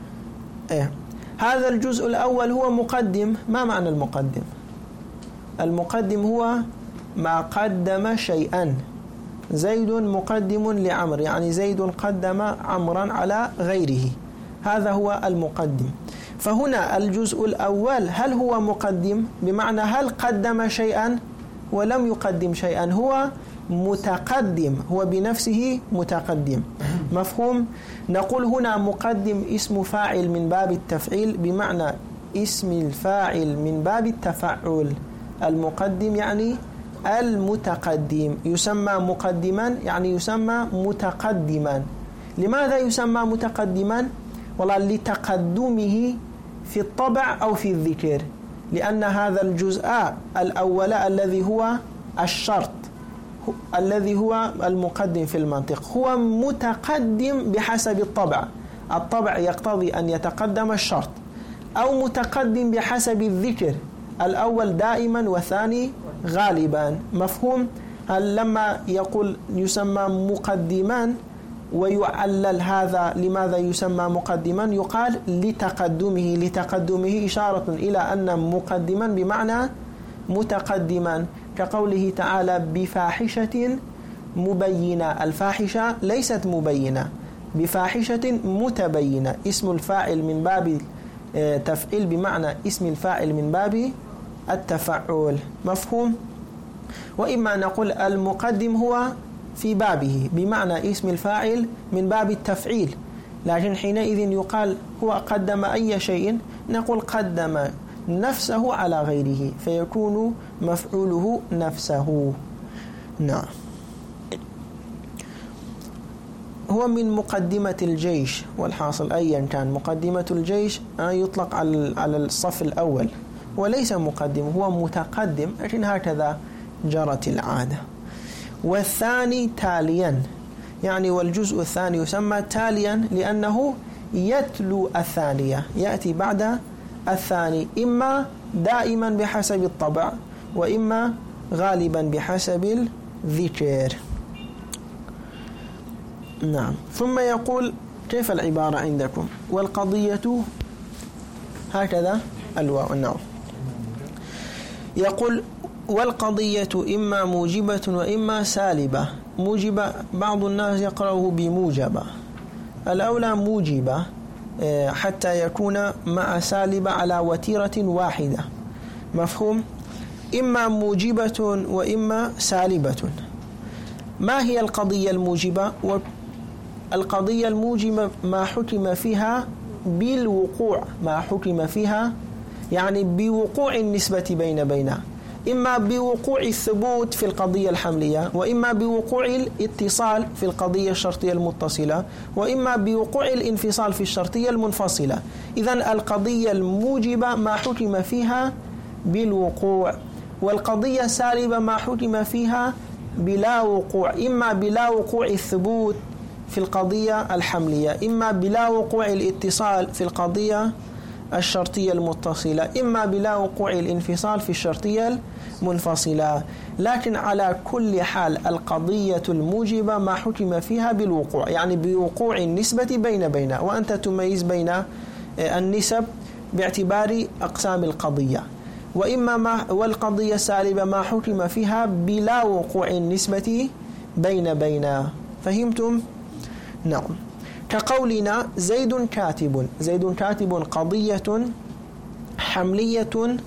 هذا الجزء الأول هو مقدم. ما معنى المقدم؟ المقدم هو ما قدم شيئا. زيد مقدم لعمر، يعني زيد قدم عمرا على غيره، هذا هو المقدم. فهنا الجزء الأول هل هو مقدم؟ بمعنى هل قدم شيئا ولم يقدم شيئا؟ هو متقدم، هو بنفسه متقدم. مفهوم؟ نقول هنا مقدم اسم فاعل من باب التفعيل، بمعنى اسم الفاعل من باب التفعل. المقدم يعني المتقدم، يسمى مقدما يعني يسمى متقدما. لماذا يسمى متقدما؟ والله لتقدمه في الطبع أو في الذكر، لأن هذا الجزء الأول الذي هو الشرط الذي هو المقدم في المنطق هو متقدم بحسب الطبع. الطبع يقتضي أن يتقدم الشرط، أو متقدم بحسب الذكر، الأول دائما والثاني غالبا. مفهوم؟ لما يقول يسمى مقدمان ويعلل هذا لماذا يسمى مقدما، يقال لتقدمه إشارة إلى أن مقدما بمعنى متقدما، كقوله تعالى بفاحشة مبينة. الفاحشة ليست مبينة، بفاحشة متبينة، اسم الفاعل من باب تفعيل بمعنى اسم الفاعل من باب التفعول. مفهوم؟ وإما نقول المقدم هو في بابه بمعنى اسم الفاعل من باب التفعيل، لكن حينئذ يقال هو قدم أي شيء، نقول قدم نفسه على غيره فيكون مفعوله نفسه. نعم. هو من مقدمة الجيش، والحاصل أيا كان مقدمة الجيش يطلق على الصف الأول، وليس مقدم، هو متقدم، لكن هكذا جرت العادة. والثاني تاليا، يعني والجزء الثاني يسمى تاليا لأنه يتلو الثانية، يأتي بعد الثاني، إما دائما بحسب الطبع وإما غالبا بحسب الذكر. نعم. ثم يقول كيف العبارة عندكم؟ والقضية هكذا الواو. نعم. يقول والقضية إما موجبة وإما سالبة. موجبة بعض الناس يقرأه بموجبة، الأولى موجبة حتى يكون مع سالبة على وتيرة واحدة. مفهوم؟ إما موجبة وإما سالبة. ما هي القضية الموجبة؟ القضية الموجبة ما حكم فيها بالوقوع، ما حكم فيها يعني بوقوع النسبة بين إما بوقوع الثبوت في القضية الحملية، وإما بوقوع الاتصال في القضية الشرطية المتصلة، وإما بوقوع الانفصال في الشرطية المنفصلة. إذن القضية الموجبة ما حكم فيها بالوقوع، والقضية السالبة ما حكم فيها بلا وقوع، إما بلا وقوع الثبوت في القضية الحملية، إما بلا وقوع الاتصال في القضية الشرطية المتصلة، إما بلا وقوع الانفصال في الشرطية المنفصلة. لكن على كل حال القضية الموجبة ما حكم فيها بالوقوع، يعني بوقوع النسبة بين وأنت تميز بين النسب باعتبار أقسام القضية. والقضية السالبة ما حكم فيها بلا وقوع النسبة بين. فهمتم؟ نعم. كقولنا زيد كاتب. زيد كاتب قضية حملية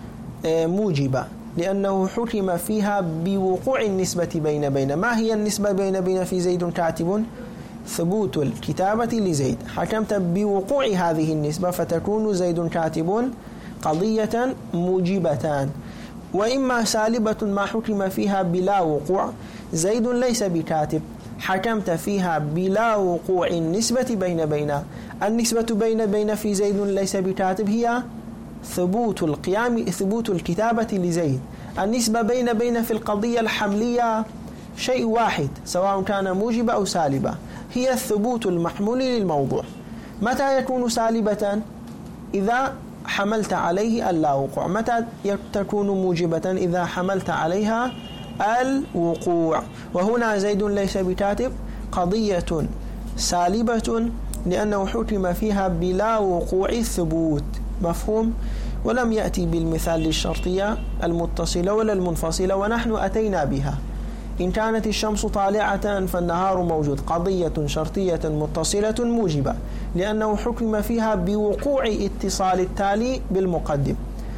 موجبة لأنه حكم فيها بوقوع النسبة بين. ما هي النسبة بين في زيد كاتب؟ ثبوت الكتابة لزيد، حكمت بوقوع هذه النسبة فتكون زيد كاتب قضية موجبتان. وإما سالبة ما حكم فيها بلا وقوع، زيد ليس بكاتب، حكمت فيها بلا وقوع النسبة بين. النسبة بين في زيد ليس بكاتب هي ثبوت القيام، ثبوت الكتابة لزيد. النسبة بين في القضية الحملية شيء واحد سواء كان موجبة أو سالبة، هي الثبوت المحمول للموضوع. متى يكون سالبة؟ إذا حملت عليه اللاوقوع. متى تكون موجبة؟ إذا حملت عليها الوقوع. وهنا زيد ليس بكاتب قضية سالبة لأنه حكم فيها بلا وقوع الثبوت. مفهوم؟ ولم يأتي بالمثال للشرطية المتصلة ولا المنفصلة، ونحن أتينا بها. إن كانت الشمس طالعة فالنهار موجود، قضية شرطية متصلة موجبة لأنه حكم فيها بوقوع اتصال التالي بالمقدم.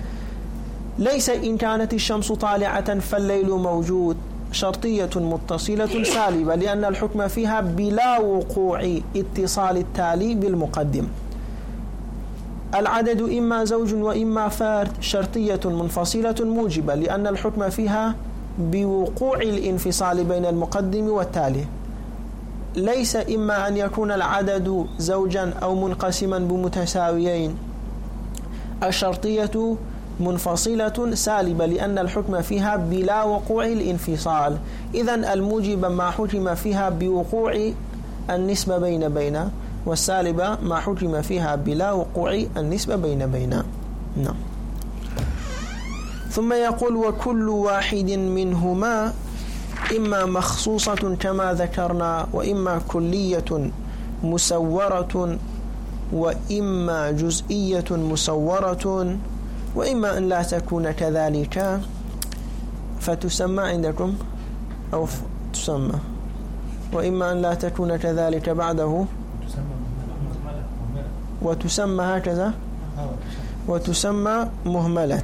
ليس إن كانت الشمس طالعة فالليل موجود، شرطية متصلة سالبة لأن الحكم فيها بلا وقوع اتصال التالي بالمقدم. العدد إما زوج وإما فرد، شرطية منفصلة موجبة لأن الحكم فيها بوقوع الانفصال بين المقدم والتالي. ليس إما أن يكون العدد زوجا أو منقسما بمتساويين. الشرطية منفصلة سالبة لأن الحكم فيها بلا وقوع الانفصال. إذن الموجب ما حكم فيها بوقوع النسبة بين والسالبة ما حكم فيها بلا وقوع النسبة بين. نعم. ثم يقول وكل واحد منهما إما مخصوصة كما ذكرنا وإما كلية مسورة وإما جزئية مسورة وإما أن لا تكون كذلك فتسمى عندكم أو تسمى، وإما أن لا تكون كذلك بعده وتسمى هكذا وتسمى مهملة.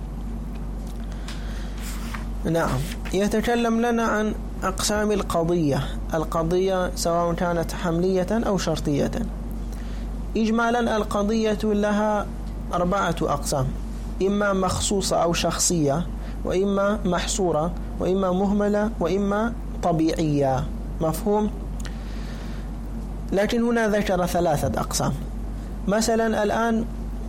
نعم. يتكلم لنا عن أقسام القضية سواء كانت حملية أو شرطية. إجمالا القضية لها 4 أقسام: إما مخصوصة أو شخصية، وإما محصورة، وإما مهملة، وإما طبيعية. مفهوم؟ لكن هنا ذكر 3 أقسام. مثلا الآن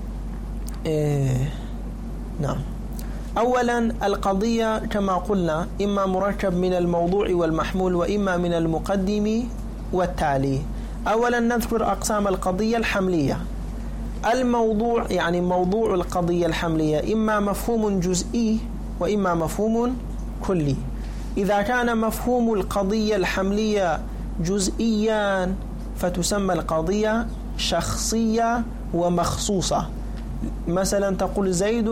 نعم. أولا القضية كما قلنا إما مركب من الموضوع والمحمول وإما من المقدم والتالي. أولا نذكر أقسام القضية الحملية. الموضوع يعني موضوع القضية الحملية إما مفهوم جزئي وإما مفهوم كلي. إذا كان مفهوم القضية الحملية جزئيا فتسمى القضية شخصية ومخصوصة. مثلا تقول زيد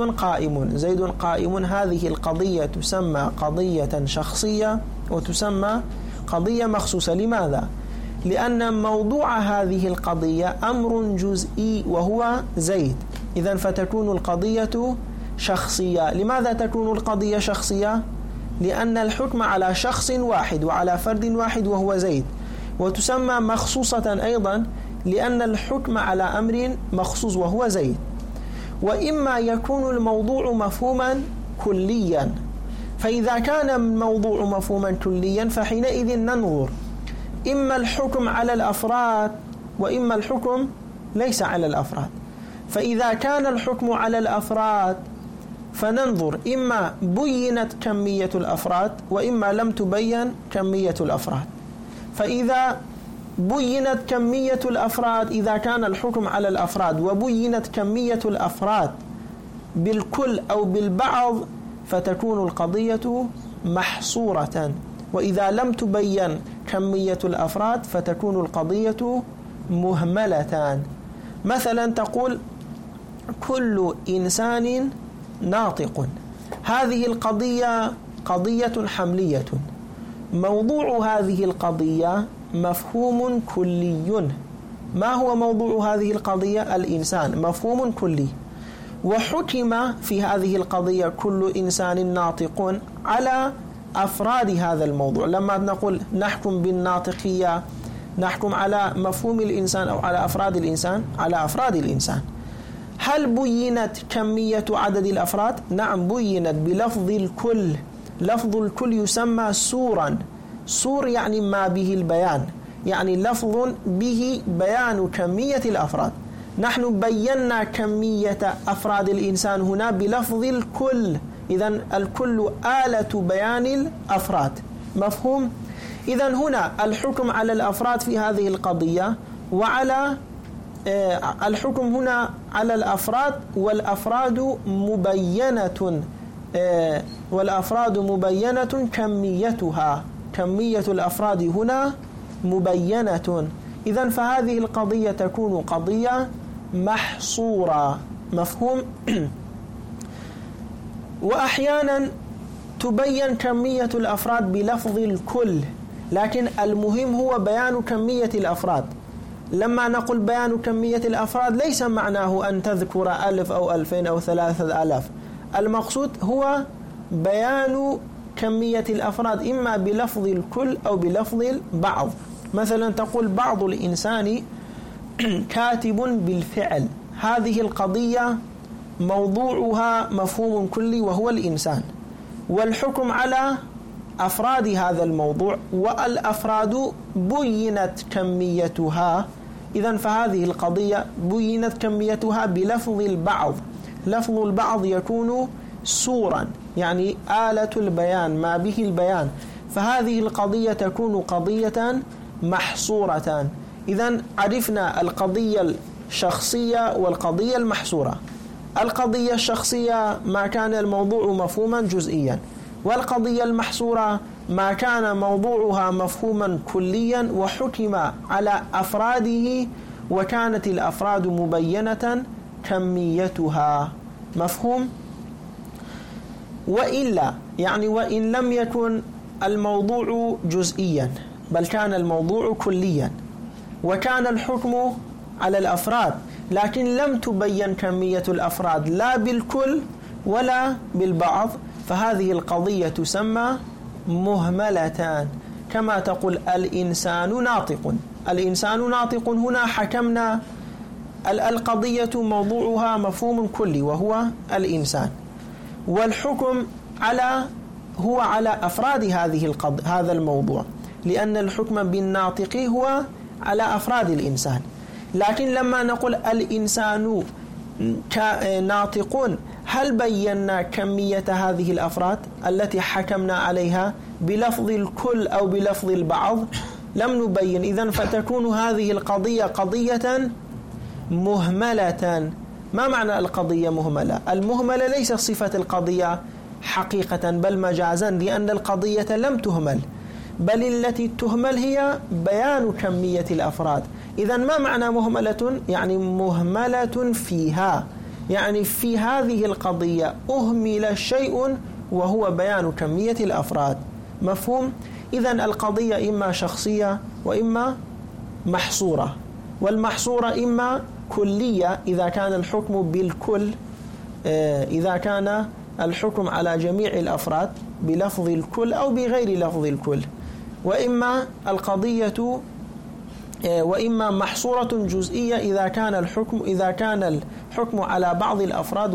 قائم، هذه القضية تسمى قضية شخصية وتسمى قضية مخصوصة. لماذا؟ لأن موضوع هذه القضية أمر جزئي وهو زيد، إذن فتكون القضية شخصية. لماذا تكون القضية شخصية؟ لأن الحكم على شخص واحد وعلى فرد واحد وهو زيد. وتسمى مخصوصة أيضا لأن الحكم على أمر مخصوص وهو زيد. وإما يكون الموضوع مفهوما كليا، فإذا كان الموضوع مفهوما كليا فحينئذ ننظر إما الحكم على الأفراد وإما الحكم ليس على الأفراد. فإذا كان الحكم على الأفراد فننظر إما بينت كمية الأفراد وإما لم تبين كمية الأفراد. فإذا بينت كمية الأفراد، إذا كان الحكم على الأفراد وبينت كمية الأفراد بالكل أو بالبعض فتكون القضية محصورة. وإذا لم تبين كمية الأفراد فتكون القضية مهملة. مثلا تقول كل إنسان ناطق، هذه القضية قضية حملية. موضوع هذه القضية مفهوم كلي. ما هو موضوع هذه القضية؟ الإنسان، مفهوم كلي. وحكم في هذه القضية كل إنسان ناطق على أفراد هذا الموضوع. لما نقول نحكم بالناطقية نحكم على مفهوم الإنسان أو على أفراد الإنسان، على أفراد الإنسان. هل بينت كمية عدد الأفراد؟ نعم بينت بلفظ الكل. لفظ الكل يسمى سورا. سور يعني ما به البيان، يعني لفظ به بيان كمية الأفراد. نحن بينا كمية أفراد الإنسان هنا بلفظ الكل، إذن الكل آلة بيان الأفراد. مفهوم؟ إذن هنا الحكم على الأفراد في هذه القضية وعلى الحكم هنا على الأفراد، والأفراد مبينة كميتها، كمية الأفراد هنا مبينة. إذن فهذه القضية تكون قضية محصورة. مفهوم؟ وأحيانا تبين كمية الأفراد بلفظ الكل، لكن المهم هو بيان كمية الأفراد. لما نقول بيان كمية الأفراد ليس معناه أن تذكر 1000 أو 2000 أو 3000. المقصود هو بيان كمية الأفراد إما بلفظ الكل أو بلفظ البعض. مثلا تقول بعض الإنسان كاتب بالفعل، هذه القضية موضوعها مفهوم كلي وهو الإنسان، والحكم على أفراد هذا الموضوع، والأفراد بينت كميتها. إذن فهذه القضية بينت كميتها بلفظ البعض. لفظ البعض يكون صورا، يعني آلة البيان، ما به البيان، فهذه القضية تكون قضية محصورة. إذن عرفنا القضية الشخصية والقضية المحصورة. القضية الشخصية ما كان الموضوع مفهوما جزئيا، والقضية المحصورة ما كان موضوعها مفهوما كليا وحكم على أفراده وكانت الأفراد مبينة كميتها. مفهوم؟ وإلا يعني وإن لم يكن الموضوع جزئيا بل كان الموضوع كليا وكان الحكم على الأفراد، لكن لم تبين كمية الأفراد لا بالكل ولا بالبعض، فهذه القضية تسمى مهملتان. كما تقول الإنسان ناطق. الإنسان ناطق هنا حكمنا القضية موضوعها مفهوم كلي وهو الإنسان، والحكم هو على أفراد هذا الموضوع، لأن الحكم بالناطق هو على أفراد الإنسان. لكن لما نقول الإنسان ناطق، هل بينا كمية هذه الأفراد التي حكمنا عليها بلفظ الكل أو بلفظ البعض؟ لم نبين. إذن فتكون هذه القضية قضية مهملة. ما معنى القضية مهملة؟ المهملة ليس صفة القضية حقيقة بل مجازا، لأن القضية لم تهمل، بل التي تهمل هي بيان كمية الأفراد. إذن ما معنى مهملة؟ يعني مهملة فيها، يعني في هذه القضية أهمل شيء وهو بيان كمية الأفراد. مفهوم؟ إذن القضية إما شخصية وإما محصورة، والمحصورة إما كلية إذا كان الحكم بالكل، إذا كان الحكم على جميع الأفراد بلفظ الكل أو بغير لفظ الكل، وإما وإما محصورة جزئية إذا كان الحكم على بعض الأفراد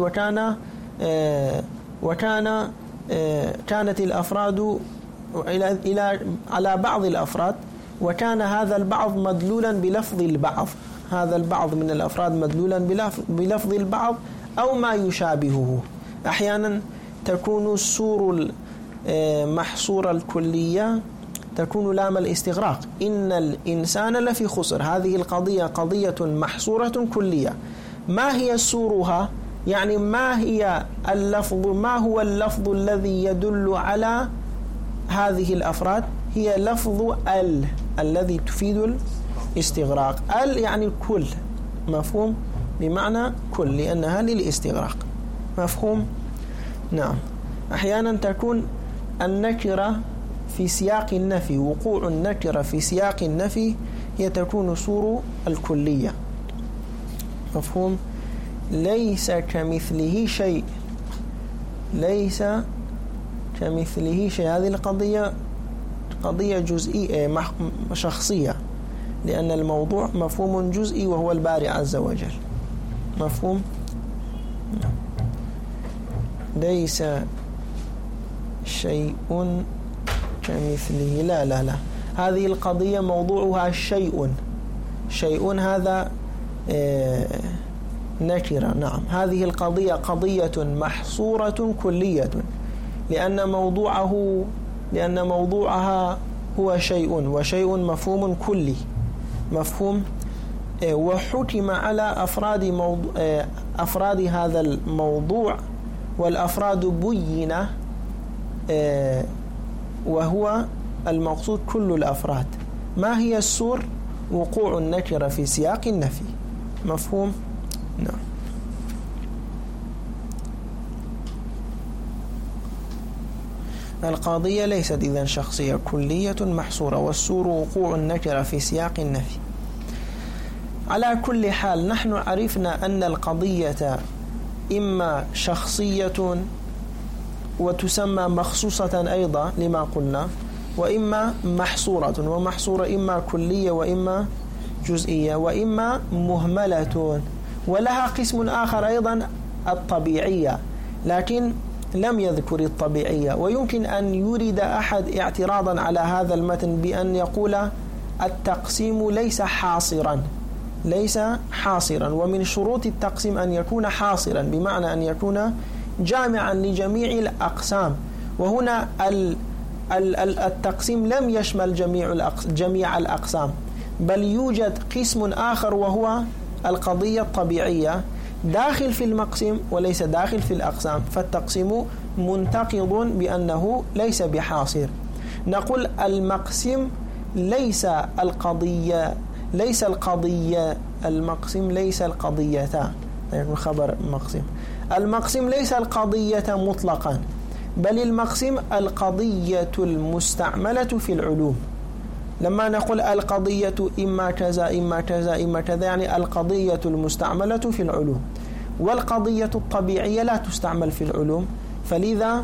كانت الأفراد على بعض الأفراد، وكان هذا البعض مدلولا بلفظ البعض، هذا البعض من الأفراد مدلولا بلفظ البعض أو ما يشابهه. أحيانا تكون الصور المحصورة الكلية تكون لام الاستغراق، إن الإنسان لفي خسر. هذه القضية قضية محصورة كلية. ما هي صورها؟ يعني ما هو اللفظ الذي يدل على هذه الأفراد؟ هي لفظ الذي تفيد الاستغراق. يعني كل. مفهوم؟ بمعنى كل، لأنها للاستغراق. مفهوم؟ نعم. أحيانا تكون النكرة في سياق النفي، وقوع النكرة في سياق النفي هي تكون صور الكلية. مفهوم؟ ليس كمثله شيء، ليس كمثله شيء. هذه القضية قضية جزئية شخصية، لأن الموضوع مفهوم جزئي وهو الباري عز وجل. مفهوم؟ ليس شيء كمثله. لا هذه القضية موضوعها شيء هذا نكرة. نعم، هذه القضية قضية محصورة كلية، لأن موضوعها هو شيء، وشيء مفهوم كلي. مفهوم؟ وحكم على أفراد هذا الموضوع، والأفراد بينة، وهو المقصود كل الأفراد. ما هي الصور؟ وقوع النكرة في سياق النفي. مفهوم؟ نعم. القضية ليست إذن شخصية، كلية محصورة، والصور وقوع النكرة في سياق النفي. على كل حال نحن عرفنا أن القضية إما شخصية وتسمى مخصوصة أيضا لما قلنا، وإما محصورة، ومحصورة إما كلية وإما جزئية وإما مهملة. ولها قسم آخر أيضا الطبيعية، لكن لم يذكر الطبيعية. ويمكن أن يريد أحد اعتراضا على هذا المتن بأن يقول التقسيم ليس حاصرا، ومن شروط التقسيم أن يكون حاصرا، بمعنى أن يكون جامعا لجميع الأقسام. وهنا التقسيم لم يشمل جميع الأقسام، بل يوجد قسم آخر وهو القضية الطبيعية داخل في المقسم وليس داخل في الأقسام، فالتقسيم منتقض بأنه ليس بحاصر. نقول المقسم ليس القضية، المقسم ليس القضية، يعني خبر مقسم، المقسم ليس القضية مطلقا، بل المقسم القضية المستعملة في العلوم. لما نقول القضية إما كذا إما كذا إما كذا، يعني القضية المستعملة في العلوم، والقضية الطبيعية لا تستعمل في العلوم، فلذا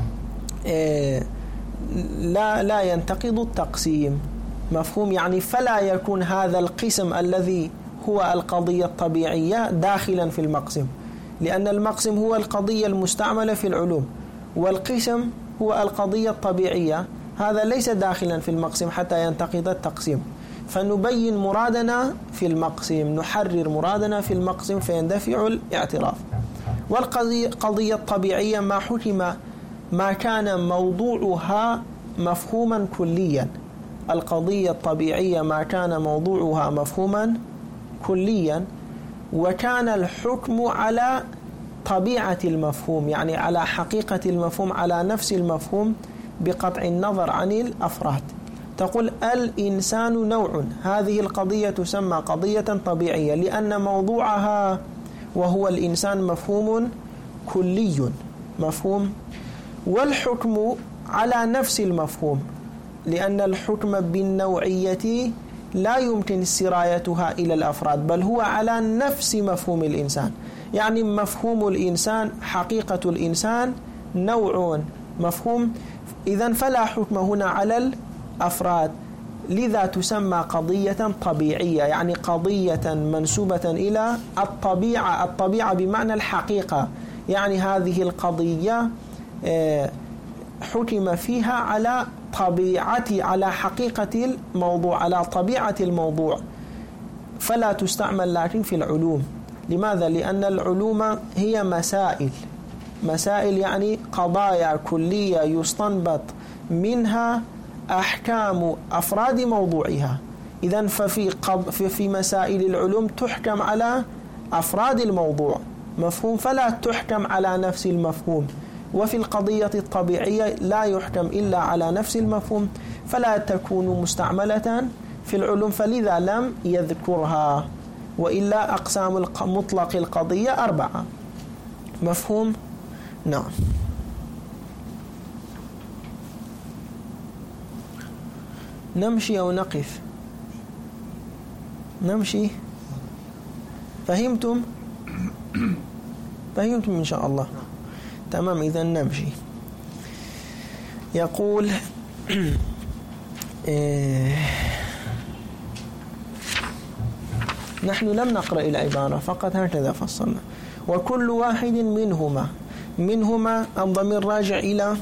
لا ينتقض التقسيم. مفهوم؟ يعني فلا يكون هذا القسم الذي هو القضية الطبيعية داخلا في المقسم، لأن المقسم هو القضية المستعملة في العلوم، والقسم هو القضية الطبيعية، هذا ليس داخلا في المقسم حتى ينتقض التقسيم. فنبين مرادنا في المقسم، نحرر مرادنا في المقسم فيندفع الاعتراف. والقضية الطبيعية ما حكم ما كان موضوعها مفهوما كليا، القضية الطبيعية ما كان موضوعها مفهوما كليا، وكان الحكم على طبيعة المفهوم، يعني على حقيقة المفهوم، على نفس المفهوم بقطع النظر عن الأفراد. تقول الإنسان نوع، هذه القضية تسمى قضية طبيعية لأن موضوعها وهو الإنسان مفهوم كلي، مفهوم. والحكم على نفس المفهوم، لأن الحكم بالنوعية لا يمكن سرايتها إلى الأفراد، بل هو على نفس مفهوم الإنسان، يعني مفهوم الإنسان، حقيقة الإنسان نوع، مفهوم. إذن فلا حكم هنا على الأفراد، لذا تسمى قضية طبيعية، يعني قضية منسوبة إلى الطبيعة بمعنى الحقيقة، يعني هذه القضية حكم فيها على على حقيقة الموضوع، على طبيعة الموضوع، فلا تستعمل لكن في العلوم. لماذا؟ لأن العلوم هي مسائل يعني قضايا كلية يستنبط منها أحكام أفراد موضوعها. إذن في مسائل العلوم تحكم على أفراد الموضوع، مفهوم، فلا تحكم على نفس المفهوم. وفي القضية الطبيعية لا يحكم إلا على نفس المفهوم، فلا تكون مستعملة في العلوم، فلذا لم يذكرها. وإلا أقسام مطلق القضية 4. مفهوم؟ نعم. نمشي أو نقف؟ نمشي. فهمتم إن شاء الله. تمام، إذا نمشي. يقول نحن لم نقرأ العبارة، فقط هكذا فصلنا. وكل واحد منهما الضمير راجع إلى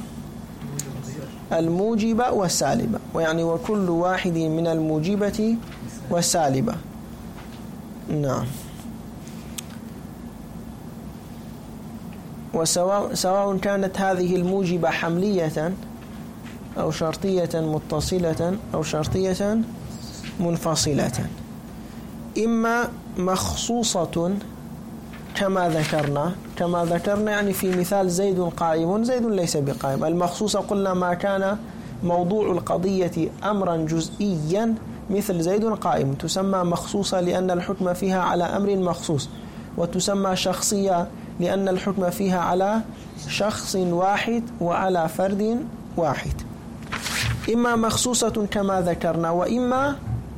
الموجبة والسالبة، ويعني وكل واحد من الموجبة والسالبة. نعم. وسواء كانت هذه الموجبة حملية أو شرطية متصلة أو شرطية منفصلة، إما مخصوصة كما ذكرنا يعني في مثال زيد قائم، زيد ليس بقائم. المخصوصة قلنا ما كان موضوع القضية أمرا جزئيا مثل زيد قائم، تسمى مخصوصة لأن الحكم فيها على أمر مخصوص، وتسمى شخصية لأن الحكم فيها على شخص واحد وعلى فرد واحد. إما مخصوصة كما ذكرنا، وإما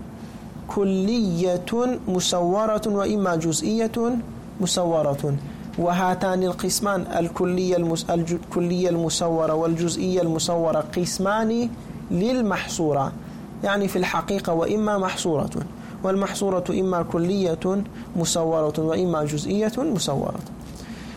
كلية مسورة، وإما جزئية مسورة. وهاتان القسمان الكلية المسورة والجزئية المسورة قسمان للمحصورة، يعني في الحقيقة وإما محصورة، والمحصورة إما كلية مسورة وإما جزئية مسورة.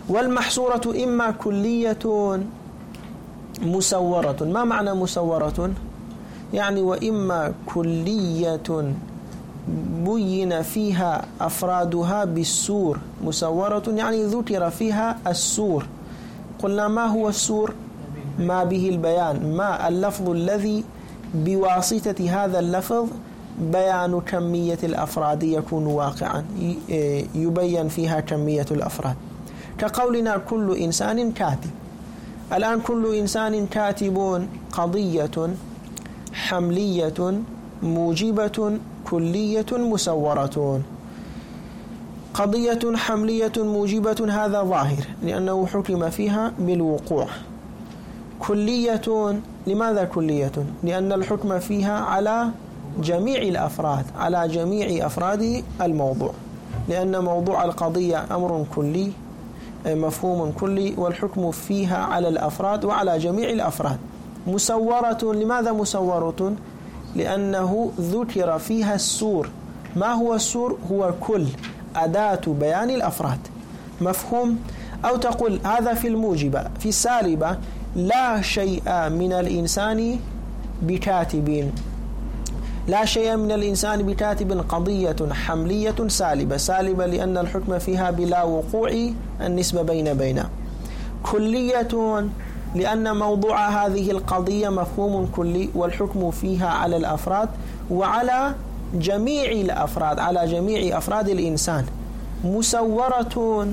والمحصورة إما كلية مسورة. ما معنى مسورة؟ يعني وإما كلية بين فيها أفرادها بالسور. مسورة يعني ذكر فيها السور. قلنا ما هو السور؟ ما به البيان، ما اللفظ الذي بواسطة هذا اللفظ بيان كمية الأفراد يكون واقعا، يبين فيها كمية الأفراد. كقولنا كل إنسان كاتب. الآن كل إنسان كاتب قضية حملية موجبة كلية مسورة. قضية حملية موجبة هذا ظاهر لأنه حكم فيها بالوقوع. كلية، لماذا كلية؟ لأن الحكم فيها على جميع الأفراد، على جميع أفراد الموضوع، لأن موضوع القضية أمر كلي مفهوم كلي، والحكم فيها على الأفراد وعلى جميع الأفراد. مسورة، لماذا مسورة؟ لأنه ذكر فيها السور. ما هو السور؟ هو كل أداة بيان الأفراد. مفهوم؟ أو تقول هذا في الموجبة. في السالبة لا شيء من الإنسان بكاتب. لا شيء من الإنسان بكاتب قضية حملية سالبة. سالبة لأن الحكم فيها بلا وقوع النسبة بين. كلية لأن موضوع هذه القضية مفهوم كلي، والحكم فيها على الأفراد وعلى جميع الأفراد، على جميع أفراد الإنسان. مسورة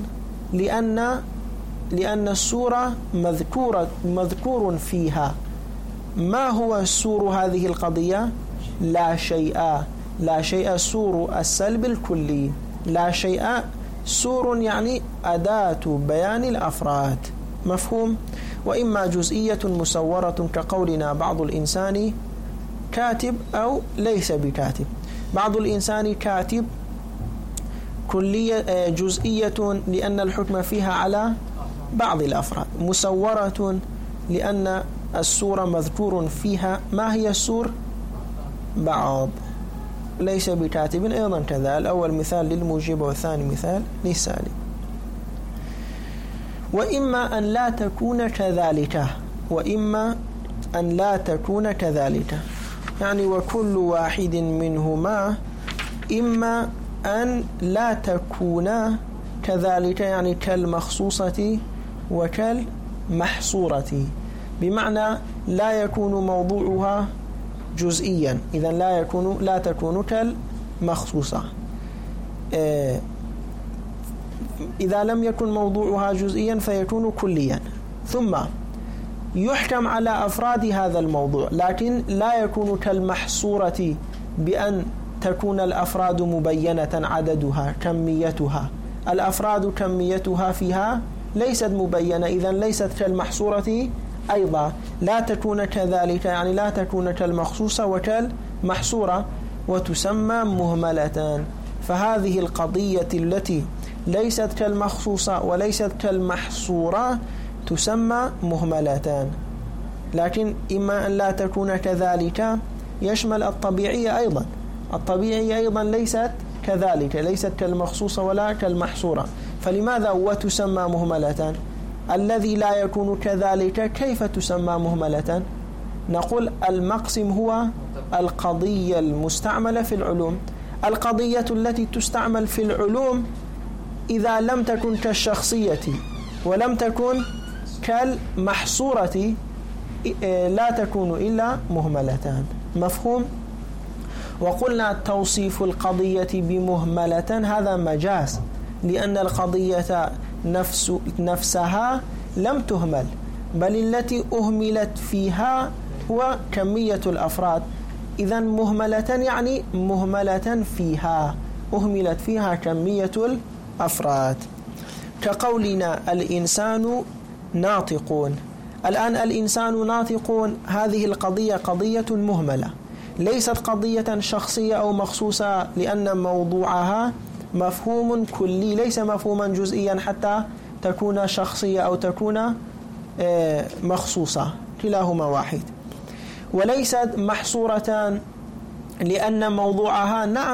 لأن السورة مذكور فيها. ما هو السور هذه القضية؟ لا شيء سور السلب الكلي. لا شيء سور يعني أداة بيان الأفراد. مفهوم؟ وإما جزئية مسورة كقولنا بعض الإنسان كاتب أو ليس بكاتب. بعض الإنسان كاتب كلية جزئية لأن الحكم فيها على بعض الأفراد. مسورة لأن السورة مذكور فيها. ما هي السور؟ بعض. ليس بكاتب أيضا كذا. الأول مثال للموجب والثاني مثال للسالب. وإما أن لا تكون كذلك. وإما أن لا تكون كذلك يعني وكل واحد منهما إما أن لا تكون كذلك يعني كالمخصوصة وكالمحصورة. بمعنى لا يكون موضوعها جزئيا، إذن لا تكون كالمخصوصة. إذا لم يكن موضوعها جزئيا فيكون كليا. ثم يحكم على أفراد هذا الموضوع، لكن لا يكون كالمحصورة بأن تكون الأفراد مبينة عددها كميتها. الأفراد كميتها فيها ليست مبينة، إذن ليست كالمحصورة أيضا. لا تكون كذلك يعني لا تكون كالمخصوصة وكالمحصورة، وتسمى مهملة. فهذه القضية التي ليست كالمخصوصة وليست كالمحصورة تسمى مهملتان. لكن إما أن لا تكون كذلك يشمل الطبيعية أيضا. الطبيعية أيضا ليست كذلك، ليست كالمخصوصة ولا كالمحصورة. فلماذا وتسمى مهملتان؟ الذي لا يكون كذلك كيف تسمى مهملة؟ نقول المقسم هو القضية المستعملة في العلوم. القضية التي تستعمل في العلوم إذا لم تكن كالشخصية ولم تكن كالمحصورة لا تكون إلا مهملتان. مفهوم؟ وقلنا توصيف القضية بمهملة هذا مجاز، لأن القضية نفسها لم تهمل، بل التي أهملت فيها هو كمية الأفراد. إذن مهملة يعني مهملة فيها، أهملت فيها كمية الأفراد. كقولنا الإنسان ناطقون. الآن الإنسان ناطقون هذه القضية قضية مهملة، ليست قضية شخصية أو مخصوصة، لأن موضوعها مفهوم كلي ليس مفهوما جزئيا حتى تكون شخصية أو تكون مخصوصة، كلاهما واحد. وليست محصورة لأن موضوعها نعم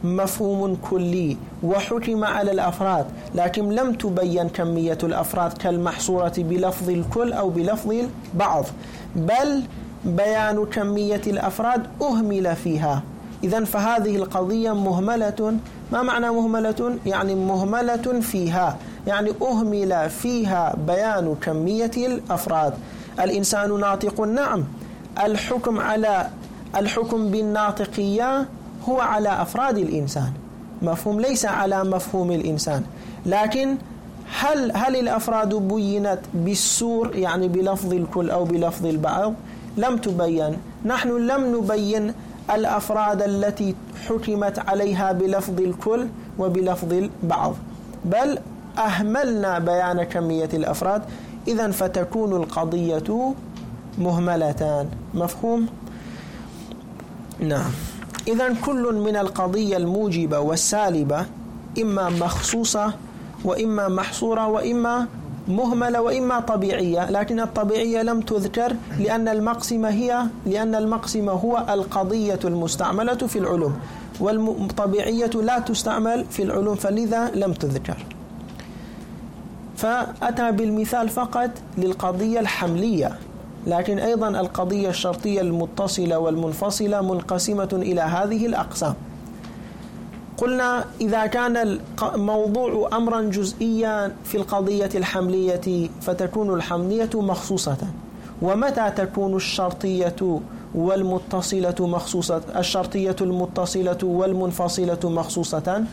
مفهوم كلي وحكم على الأفراد، لكن لم تبين كمية الأفراد كالمحصورة بلفظ الكل أو بلفظ البعض، بل بيان كمية الأفراد أهمل فيها. إذن فهذه القضية مهملة. ما معنى مهملة؟ يعني مهملة فيها، يعني أهمل فيها بيان كمية الأفراد. الإنسان ناطق، نعم، الحكم بالناطقية هو على أفراد الإنسان، مفهوم، ليس على مفهوم الإنسان. لكن هل الأفراد بينت بالسور، يعني بلفظ الكل أو بلفظ البعض؟ لم تبين. نحن لم نبين الأفراد التي حكمت عليها بلفظ الكل وبلفظ البعض، بل أهملنا بيان كمية الأفراد. إذن فتكون القضية مهملتان، مفهوم؟ نعم. إذن كل من القضية الموجبة والسالبة إما مخصوصة وإما محصورة وإما مهملة وإما طبيعية، لكن الطبيعية لم تذكر لأن المقسمة هو القضية المستعملة في العلوم، والطبيعية لا تستعمل في العلوم، فلذا لم تذكر. فأتى بالمثال فقط للقضية الحملية، لكن أيضا القضية الشرطية المتصلة والمنفصلة منقسمة إلى هذه الأقسام. قلنا إذا كان الموضوع أمرا جزئيا في القضية الحملية فتكون الحملية مخصوصة. ومتى تكون الشرطية والمتصلة مخصوصة؟ الشرطية المتصلة والمنفصلة مخصوصة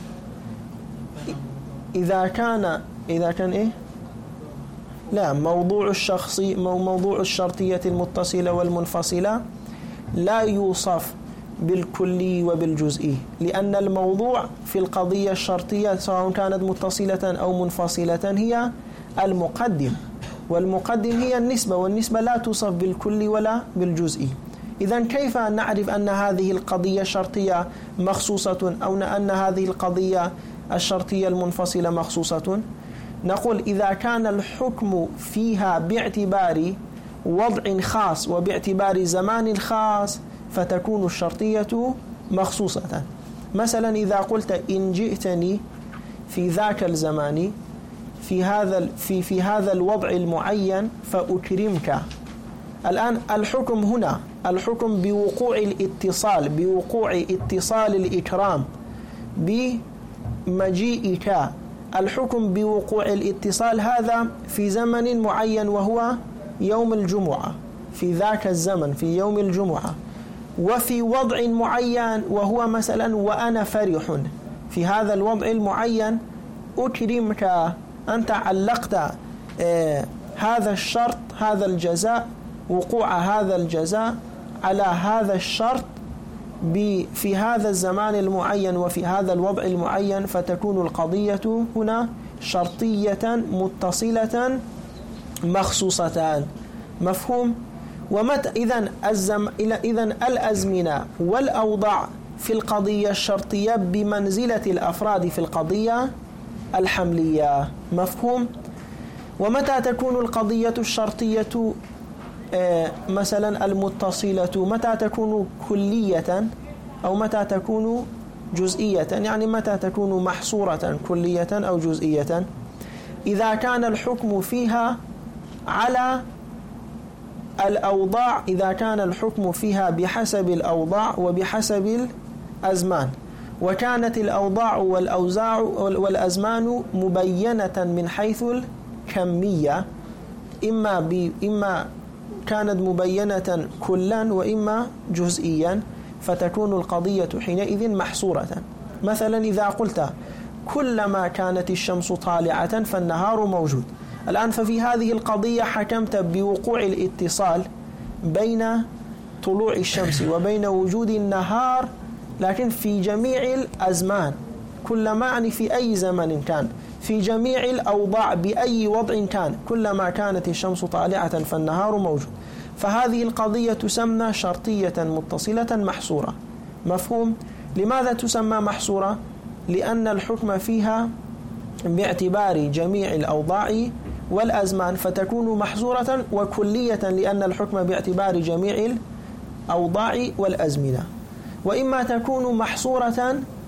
إذا كان إيه؟ لا، موضوع الشرطية المتصلة والمنفصلة لا يوصف بالكلي وبالجزئي، لأن الموضوع في القضية الشرطية سواء كانت متصلة أو منفصلة هي المقدم، والمقدم هي النسبة، والنسبة لا توصف بالكلي ولا بالجزئي. إذن كيف نعرف أن هذه القضية الشرطية مخصوصة أو أن هذه القضية الشرطية المنفصلة مخصوصة؟ نقول إذا كان الحكم فيها باعتبار وضع خاص وباعتبار زمان خاص فتكون الشرطية مخصوصة. مثلا إذا قلت إن جئتني في ذاك الزمان في هذا الوضع المعين فأكرمك. الآن الحكم هنا الحكم بوقوع اتصال الإكرام بمجيئك، الحكم بوقوع الاتصال هذا في زمن معين وهو يوم الجمعة، في ذاك الزمن في يوم الجمعة، وفي وضع معين وهو مثلا وأنا فرح، في هذا الوضع المعين أكرمك، أنت علقت هذا الشرط، هذا الجزاء، وقوع هذا الجزاء على هذا الشرط في هذا الزمان المعين وفي هذا الوضع المعين، فتكون القضية هنا شرطية متصلة مخصوصتان، مفهوم؟ إذن الأزمنة والأوضاع في القضية الشرطية بمنزلة الأفراد في القضية الحملية، مفهوم؟ ومتى تكون القضية الشرطية مثلا المتصلة؟ متى تكون كلية أو متى تكون جزئية؟ يعني متى تكون محصورة كلية أو جزئية؟ إذا كان الحكم فيها على الأوضاع، إذا كان الحكم فيها بحسب الأوضاع وبحسب الأزمان، وكانت الأوضاع والأزمان مبينة من حيث الكمية، إما كانت مبينة كلا وإما جزئيا، فتكون القضية حينئذ محصورة. مثلا إذا قلت كلما كانت الشمس طالعة فالنهار موجود، الآن ففي هذه القضية حكمت بوقوع الاتصال بين طلوع الشمس وبين وجود النهار، لكن في جميع الأزمان، كلما يعني في أي زمن كان، في جميع الأوضاع بأي وضع كان، كلما كانت الشمس طالعة فالنهار موجود، فهذه القضية تسمى شرطية متصلة محصورة، مفهوم؟ لماذا تسمى محصورة؟ لأن الحكم فيها باعتبار جميع الأوضاع والأزمان، فتكون محصورة وكلية لأن الحكم باعتبار جميع الأوضاع والأزمنة. وإما تكون محصورة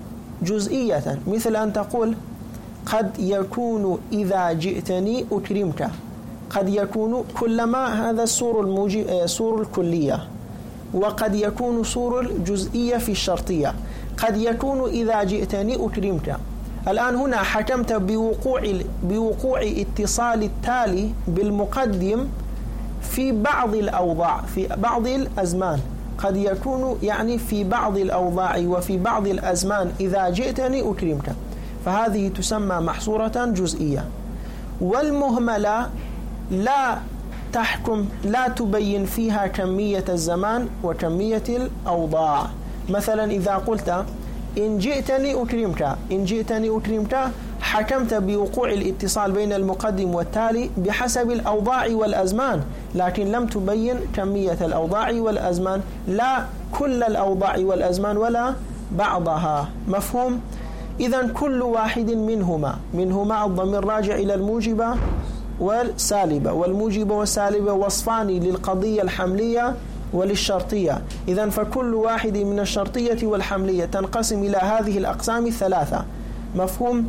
جزئية، مثل أن تقول قد يكون إذا جئتني أكرمك، قد يكون كلما هذا الصور الكلية، وقد يكون صور الجزئية في الشرطية. قد يكون إذا جئتني أكرمك. الآن هنا حكمت بوقوع اتصال التالي بالمقدم في بعض الأوضاع، في بعض الأزمان. قد يكون يعني في بعض الأوضاع وفي بعض الأزمان إذا جئتني أكرمك، فهذه تسمى محصورة جزئية. والمهملة لا تحكم، لا تبين فيها كمية الزمان وكمية الأوضاع. مثلا إذا قلت إن جئتني أكرمك، إن جئتني أكرمك، حكمت بوقوع الاتصال بين المقدم والتالي بحسب الأوضاع والأزمان، لكن لم تبين كمية الأوضاع والأزمان، لا كل الأوضاع والأزمان ولا بعضها. مفهوم؟ إذن كل واحد منهما الضمير راجع إلى الموجبة والسالبة، والموجبة والسالبة وصفان للقضية الحملية وللشرطية. إذن فكل واحد من الشرطية والحملية تنقسم إلى هذه الأقسام الثلاثة. مفهوم؟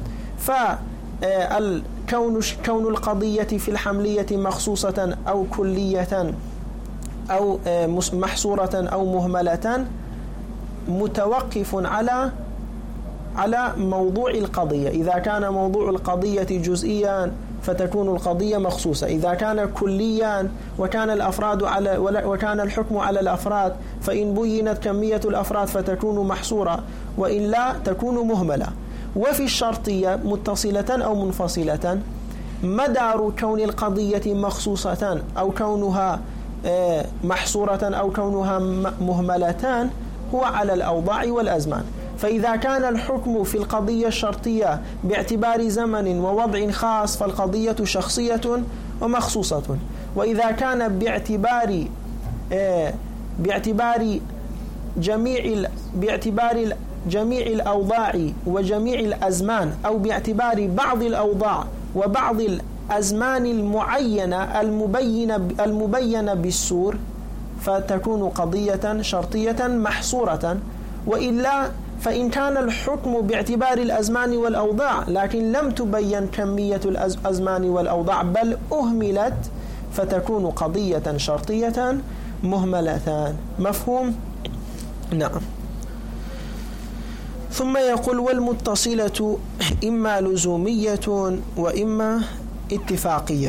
فكون القضية في الحملية مخصوصة أو كلية أو محصورة أو مهملة متوقف على موضوع القضية. إذا كان موضوع القضية جزئيا فتكون القضية مخصوصة، إذا كان كليا وكان الحكم على الأفراد فإن بينت كمية الأفراد فتكون محصورة، وإلا تكون مهملة. وفي الشرطية متصلة أو منفصلة مدار كون القضية مخصوصة أو كونها محصورة أو كونها مهملتان هو على الأوضاع والأزمان. فإذا كان الحكم في القضية الشرطية باعتبار زمن ووضع خاص فالقضية شخصية ومخصوصة، وإذا كان باعتبار جميع الأوضاع وجميع الأزمان أو باعتبار بعض الأوضاع وبعض الأزمان المعينة المبينة بالسور فتكون قضية شرطية محصورة. وإلا فإن كان الحكم باعتبار الأزمان والأوضاع لكن لم تبين كمية الأزمان والأوضاع بل أهملت فتكون قضية شرطية مهملتان. مفهوم؟ نعم. ثم يقول والمتصلة إما لزومية وإما اتفاقية.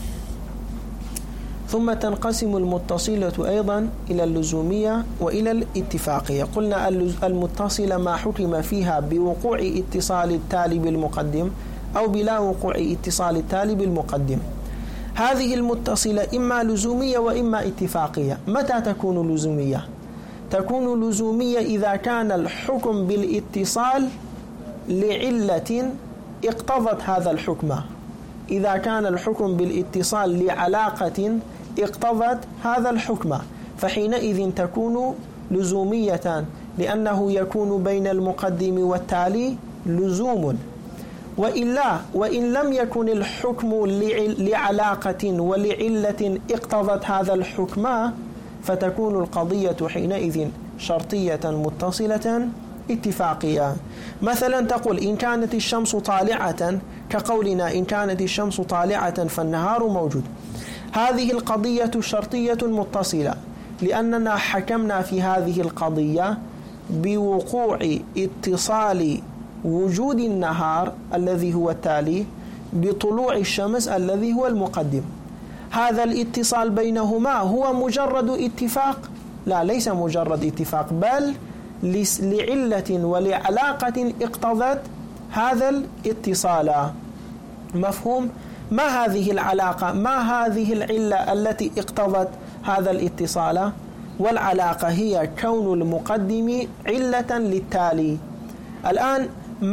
ثم تنقسم المتصلة أيضا إلى اللزومية وإلى الاتفاقية. قلنا المتصلة ما حكم فيها بوقوع اتصال التالي بالمقدم أو بلا وقوع اتصال التالي بالمقدم. هذه المتصلة إما لزومية وإما اتفاقية. متى تكون لزومية؟ تكون لزومية إذا كان الحكم بالاتصال لعلة اقتضت هذا الحكم. إذا كان الحكم بالاتصال لعلاقة اقتضت هذا الحكم فحينئذ تكون لزومية، لأنه يكون بين المقدم والتالي لزوم. وإلا وإن لم يكن الحكم لعلاقة ولعلة اقتضت هذا الحكم فتكون القضية حينئذ شرطية متصلة اتفاقية. مثلا تقول إن كانت الشمس طالعة، كقولنا إن كانت الشمس طالعة فالنهار موجود. هذه القضية شرطية متصلة لأننا حكمنا في هذه القضية بوقوع اتصال وجود النهار الذي هو التالي بطلوع الشمس الذي هو المقدم. هذا الاتصال بينهما هو مجرد اتفاق؟ لا، ليس مجرد اتفاق، بل لعلة ولعلاقة اقتضت هذا الاتصال. مفهوم؟ ما هذه العلاقة؟ ما هذه العلة التي اقتضت هذا الاتصال؟ والعلاقة هي كون المقدم علة للتالي. الآن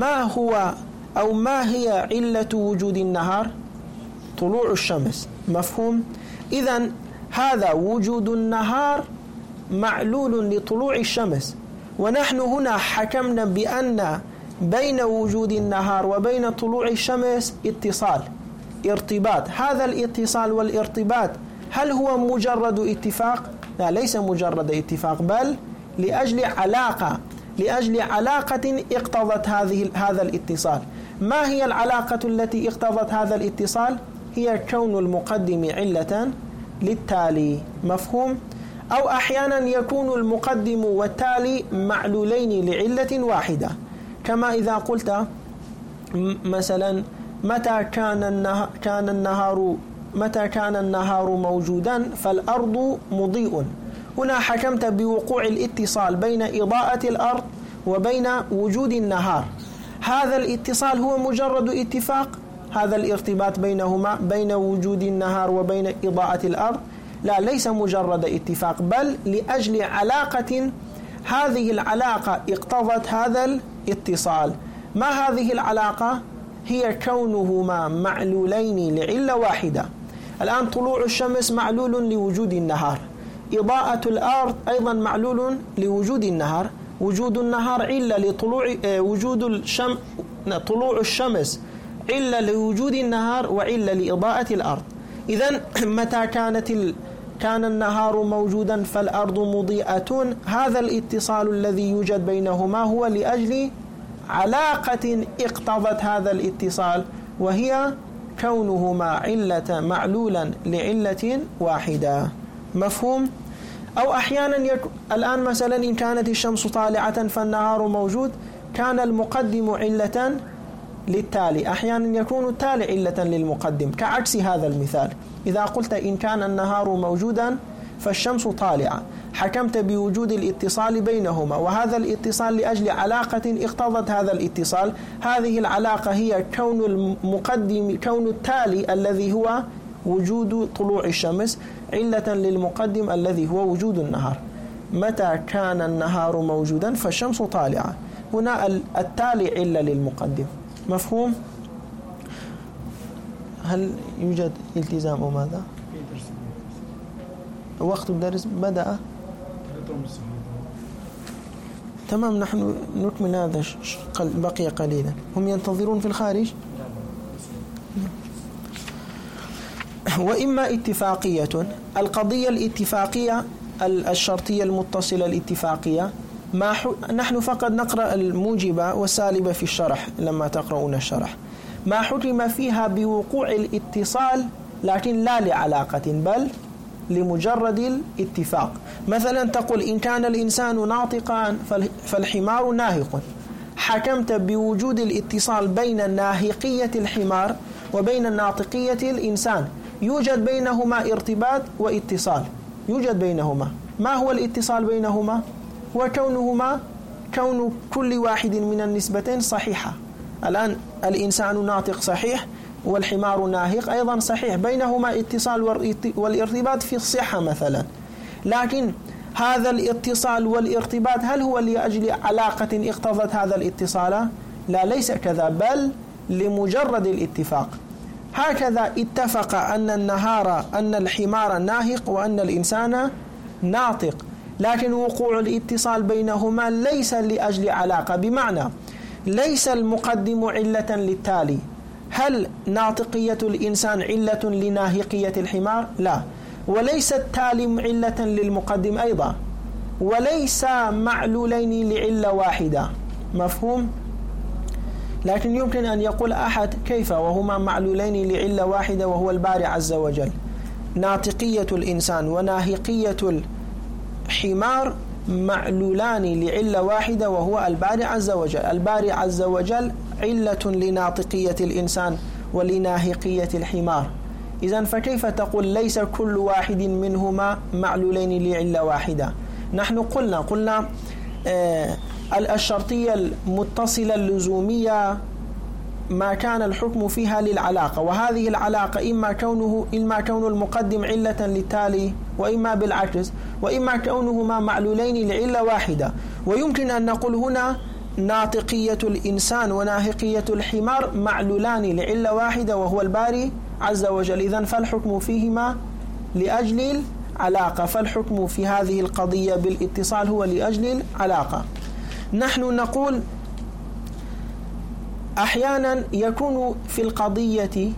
ما هي علة وجود النهار؟ طلوع الشمس. مفهوم؟ إذن هذا وجود النهار معلول لطلوع الشمس، ونحن هنا حكمنا بأن بين وجود النهار وبين طلوع الشمس اتصال، ارتباط. هذا الاتصال والارتباط هل هو مجرد اتفاق؟ لا، ليس مجرد اتفاق، بل لأجل علاقة. لأجل علاقة اقتضت هذا الاتصال. ما هي العلاقة التي اقتضت هذا الاتصال؟ هي كون المقدم علة للتالي. مفهوم؟ أو أحيانا يكون المقدم والتالي معلولين لعلة واحدة، كما إذا قلت مثلا متى كان النهار موجودا فالأرض مضيء. هنا حكمت بوقوع الاتصال بين إضاءة الأرض وبين وجود النهار. هذا الاتصال هو مجرد اتفاق، هذا الارتباط بينهما بين وجود النهار وبين إضاءة الأرض لا، ليس مجرد اتفاق، بل لأجل علاقة، هذه العلاقة اقتضت هذا الاتصال. ما هذه العلاقة؟ هي كونهما معلولين لعلة واحدة. الآن طلوع الشمس معلول لوجود النهار، إضاءة الأرض أيضا معلول لوجود النهار، وجود النهار علة لطلوع طلوع الشمس علة لوجود النهار وعلة لإضاءة الأرض. إذن متى كان النهار موجودا فالأرض مضيئة، هذا الاتصال الذي يوجد بينهما هو لأجل علاقة اقتضت هذا الاتصال، وهي كونهما معلولا لعلة واحدة. مفهوم؟ أو أحيانا الآن مثلا إن كانت الشمس طالعة فالنهار موجود، كان المقدم علة للتالي. أحيانا يكون التالي علة للمقدم، كعكس هذا المثال. إذا قلت إن كان النهار موجودا فالشمس طالعة، حكمت بوجود الاتصال بينهما، وهذا الاتصال لأجل علاقة اقتضت هذا الاتصال. هذه العلاقة هي كون التالي الذي هو وجود طلوع الشمس علة للمقدم الذي هو وجود النهار. متى كان النهار موجودا فالشمس طالعة، هنا التالي علة للمقدم. مفهوم؟ هل يوجد التزام أو ماذا؟ وقت الدرس بدأ؟ تمام، نحن نكمل هذا، بقي قليلا. هم ينتظرون في الخارج. وإما اتفاقية، القضية الاتفاقية الشرطية المتصلة الاتفاقية، نحن فقط نقرأ الموجبة والسالبة في الشرح لما تقرؤون الشرح. ما حكم فيها بوقوع الاتصال لكن لا لعلاقة بل لمجرد الاتفاق. مثلا تقول إن كان الإنسان ناطقا فالحمار ناهق، حكمت بوجود الاتصال بين ناهقية الحمار وبين ناطقية الإنسان، يوجد بينهما ارتباط واتصال، يوجد بينهما. ما هو الاتصال بينهما؟ وكونهما كون كل واحد من النسبتين صحيحة. الآن الإنسان ناطق صحيح والحمار ناهق أيضا صحيح، بينهما اتصال والارتباط في الصحة مثلا. لكن هذا الاتصال والارتباط هل هو لأجل علاقة اقتضت هذا الاتصال؟ لا، ليس كذا، بل لمجرد الاتفاق. هكذا اتفق أن الحمار ناهق وأن الإنسان ناطق، لكن وقوع الاتصال بينهما ليس لأجل علاقة، بمعنى ليس المقدم علة للتالي. هل ناطقية الإنسان علة لناهقية الحمار؟ لا. وليس التالي علة للمقدم أيضا، وليس معلولين لعلة واحدة. مفهوم؟ لكن يمكن أن يقول أحد كيف وهما معلولين لعلة واحدة وهو الباري عز وجل؟ ناطقية الإنسان وناهقية الحمار معلولان لعلة واحدة وهو الباري عز وجل. الباري عز وجل علة لناطقية الإنسان ولناهقية الحمار. إذن فكيف تقول ليس كل واحد منهما معلولين لعلة واحدة؟ نحن قلنا الشرطية المتصلة اللزومية ما كان الحكم فيها للعلاقة، وهذه العلاقة إما كون المقدم علة للتالي وإما بالعكس، وإما كونهما معلولين لعلة واحدة. ويمكن أن نقول هنا ناطقية الإنسان وناهقية الحمار معلولان لعلة واحدة وهو الباري عز وجل. إذن فالحكم فيهما لأجل العلاقة، فالحكم في هذه القضية بالاتصال هو لأجل العلاقة. نحن نقول أحيانا يكون في القضية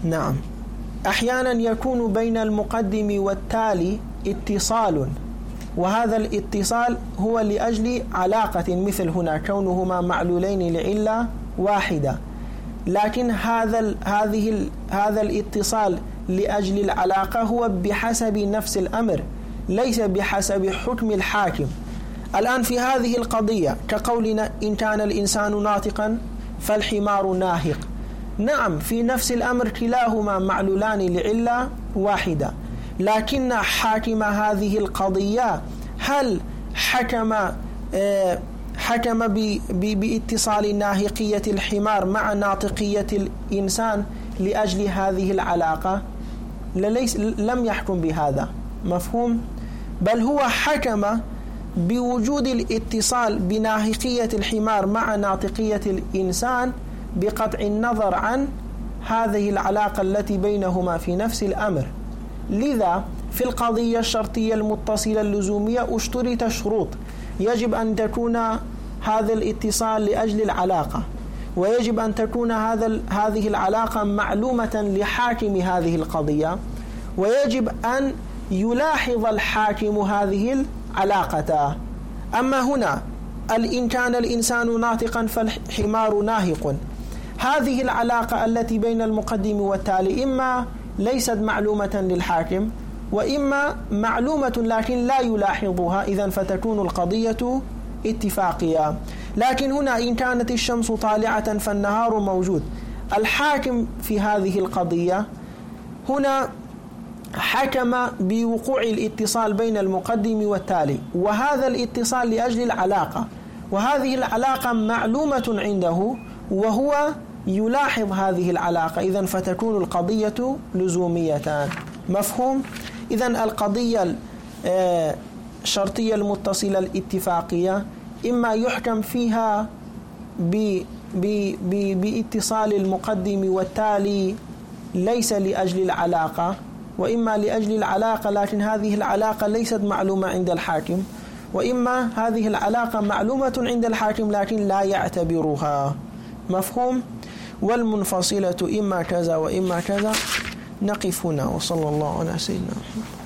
أحيانا يكون بين المقدم والتالي اتصال وهذا الاتصال هو لأجل علاقة مثل هنا كونهما معلولين لعلة واحدة، لكن هذا الاتصال لأجل العلاقة هو بحسب نفس الأمر ليس بحسب حكم الحاكم. الآن في هذه القضية كقولنا إن كان الإنسان ناطقا فالحمار ناهق، نعم في نفس الأمر كلاهما معلولان لعلة واحدة، لكن حاكم هذه القضية هل حكم باتصال ناهقية الحمار مع ناطقية الإنسان لأجل هذه العلاقة؟ لم يحكم بهذا، مفهوم؟ بل هو حكم بوجود الاتصال بناهقية الحمار مع ناطقية الإنسان بقطع النظر عن هذه العلاقة التي بينهما في نفس الأمر. لذا في القضية الشرطية المتصلة اللزومية اشترط شروط، يجب أن تكون هذا الاتصال لأجل العلاقة، ويجب أن تكون هذه العلاقة معلومة لحاكم هذه القضية، ويجب أن يلاحظ الحاكم هذه العلاقة. أما هنا إن كان الإنسان ناطقا فالحمار ناهق، هذه العلاقة التي بين المقدم والتالي إما ليست معلومة للحاكم وإما معلومة لكن لا يلاحظها، إذن فتكون القضية اتفاقية. لكن هنا إن كانت الشمس طالعة فالنهار موجود، الحاكم في هذه القضية هنا حكم بوقوع الاتصال بين المقدم والتالي، وهذا الاتصال لأجل العلاقة، وهذه العلاقة معلومة عنده وهو يلاحظ هذه العلاقة، إذن فتكون القضية لزومية، مفهوم؟ إذن القضية الشرطية المتصلة الاتفاقية إما يحكم فيها باتصال المقدم والتالي ليس لأجل العلاقة، وإما لأجل العلاقة لكن هذه العلاقة ليست معلومة عند الحاكم، وإما هذه العلاقة معلومة عند الحاكم لكن لا يعتبرها، مفهوم؟ والمنفصلة إما كذا وإما كذا. نقف هنا، وصلى الله على سيدنا محمد.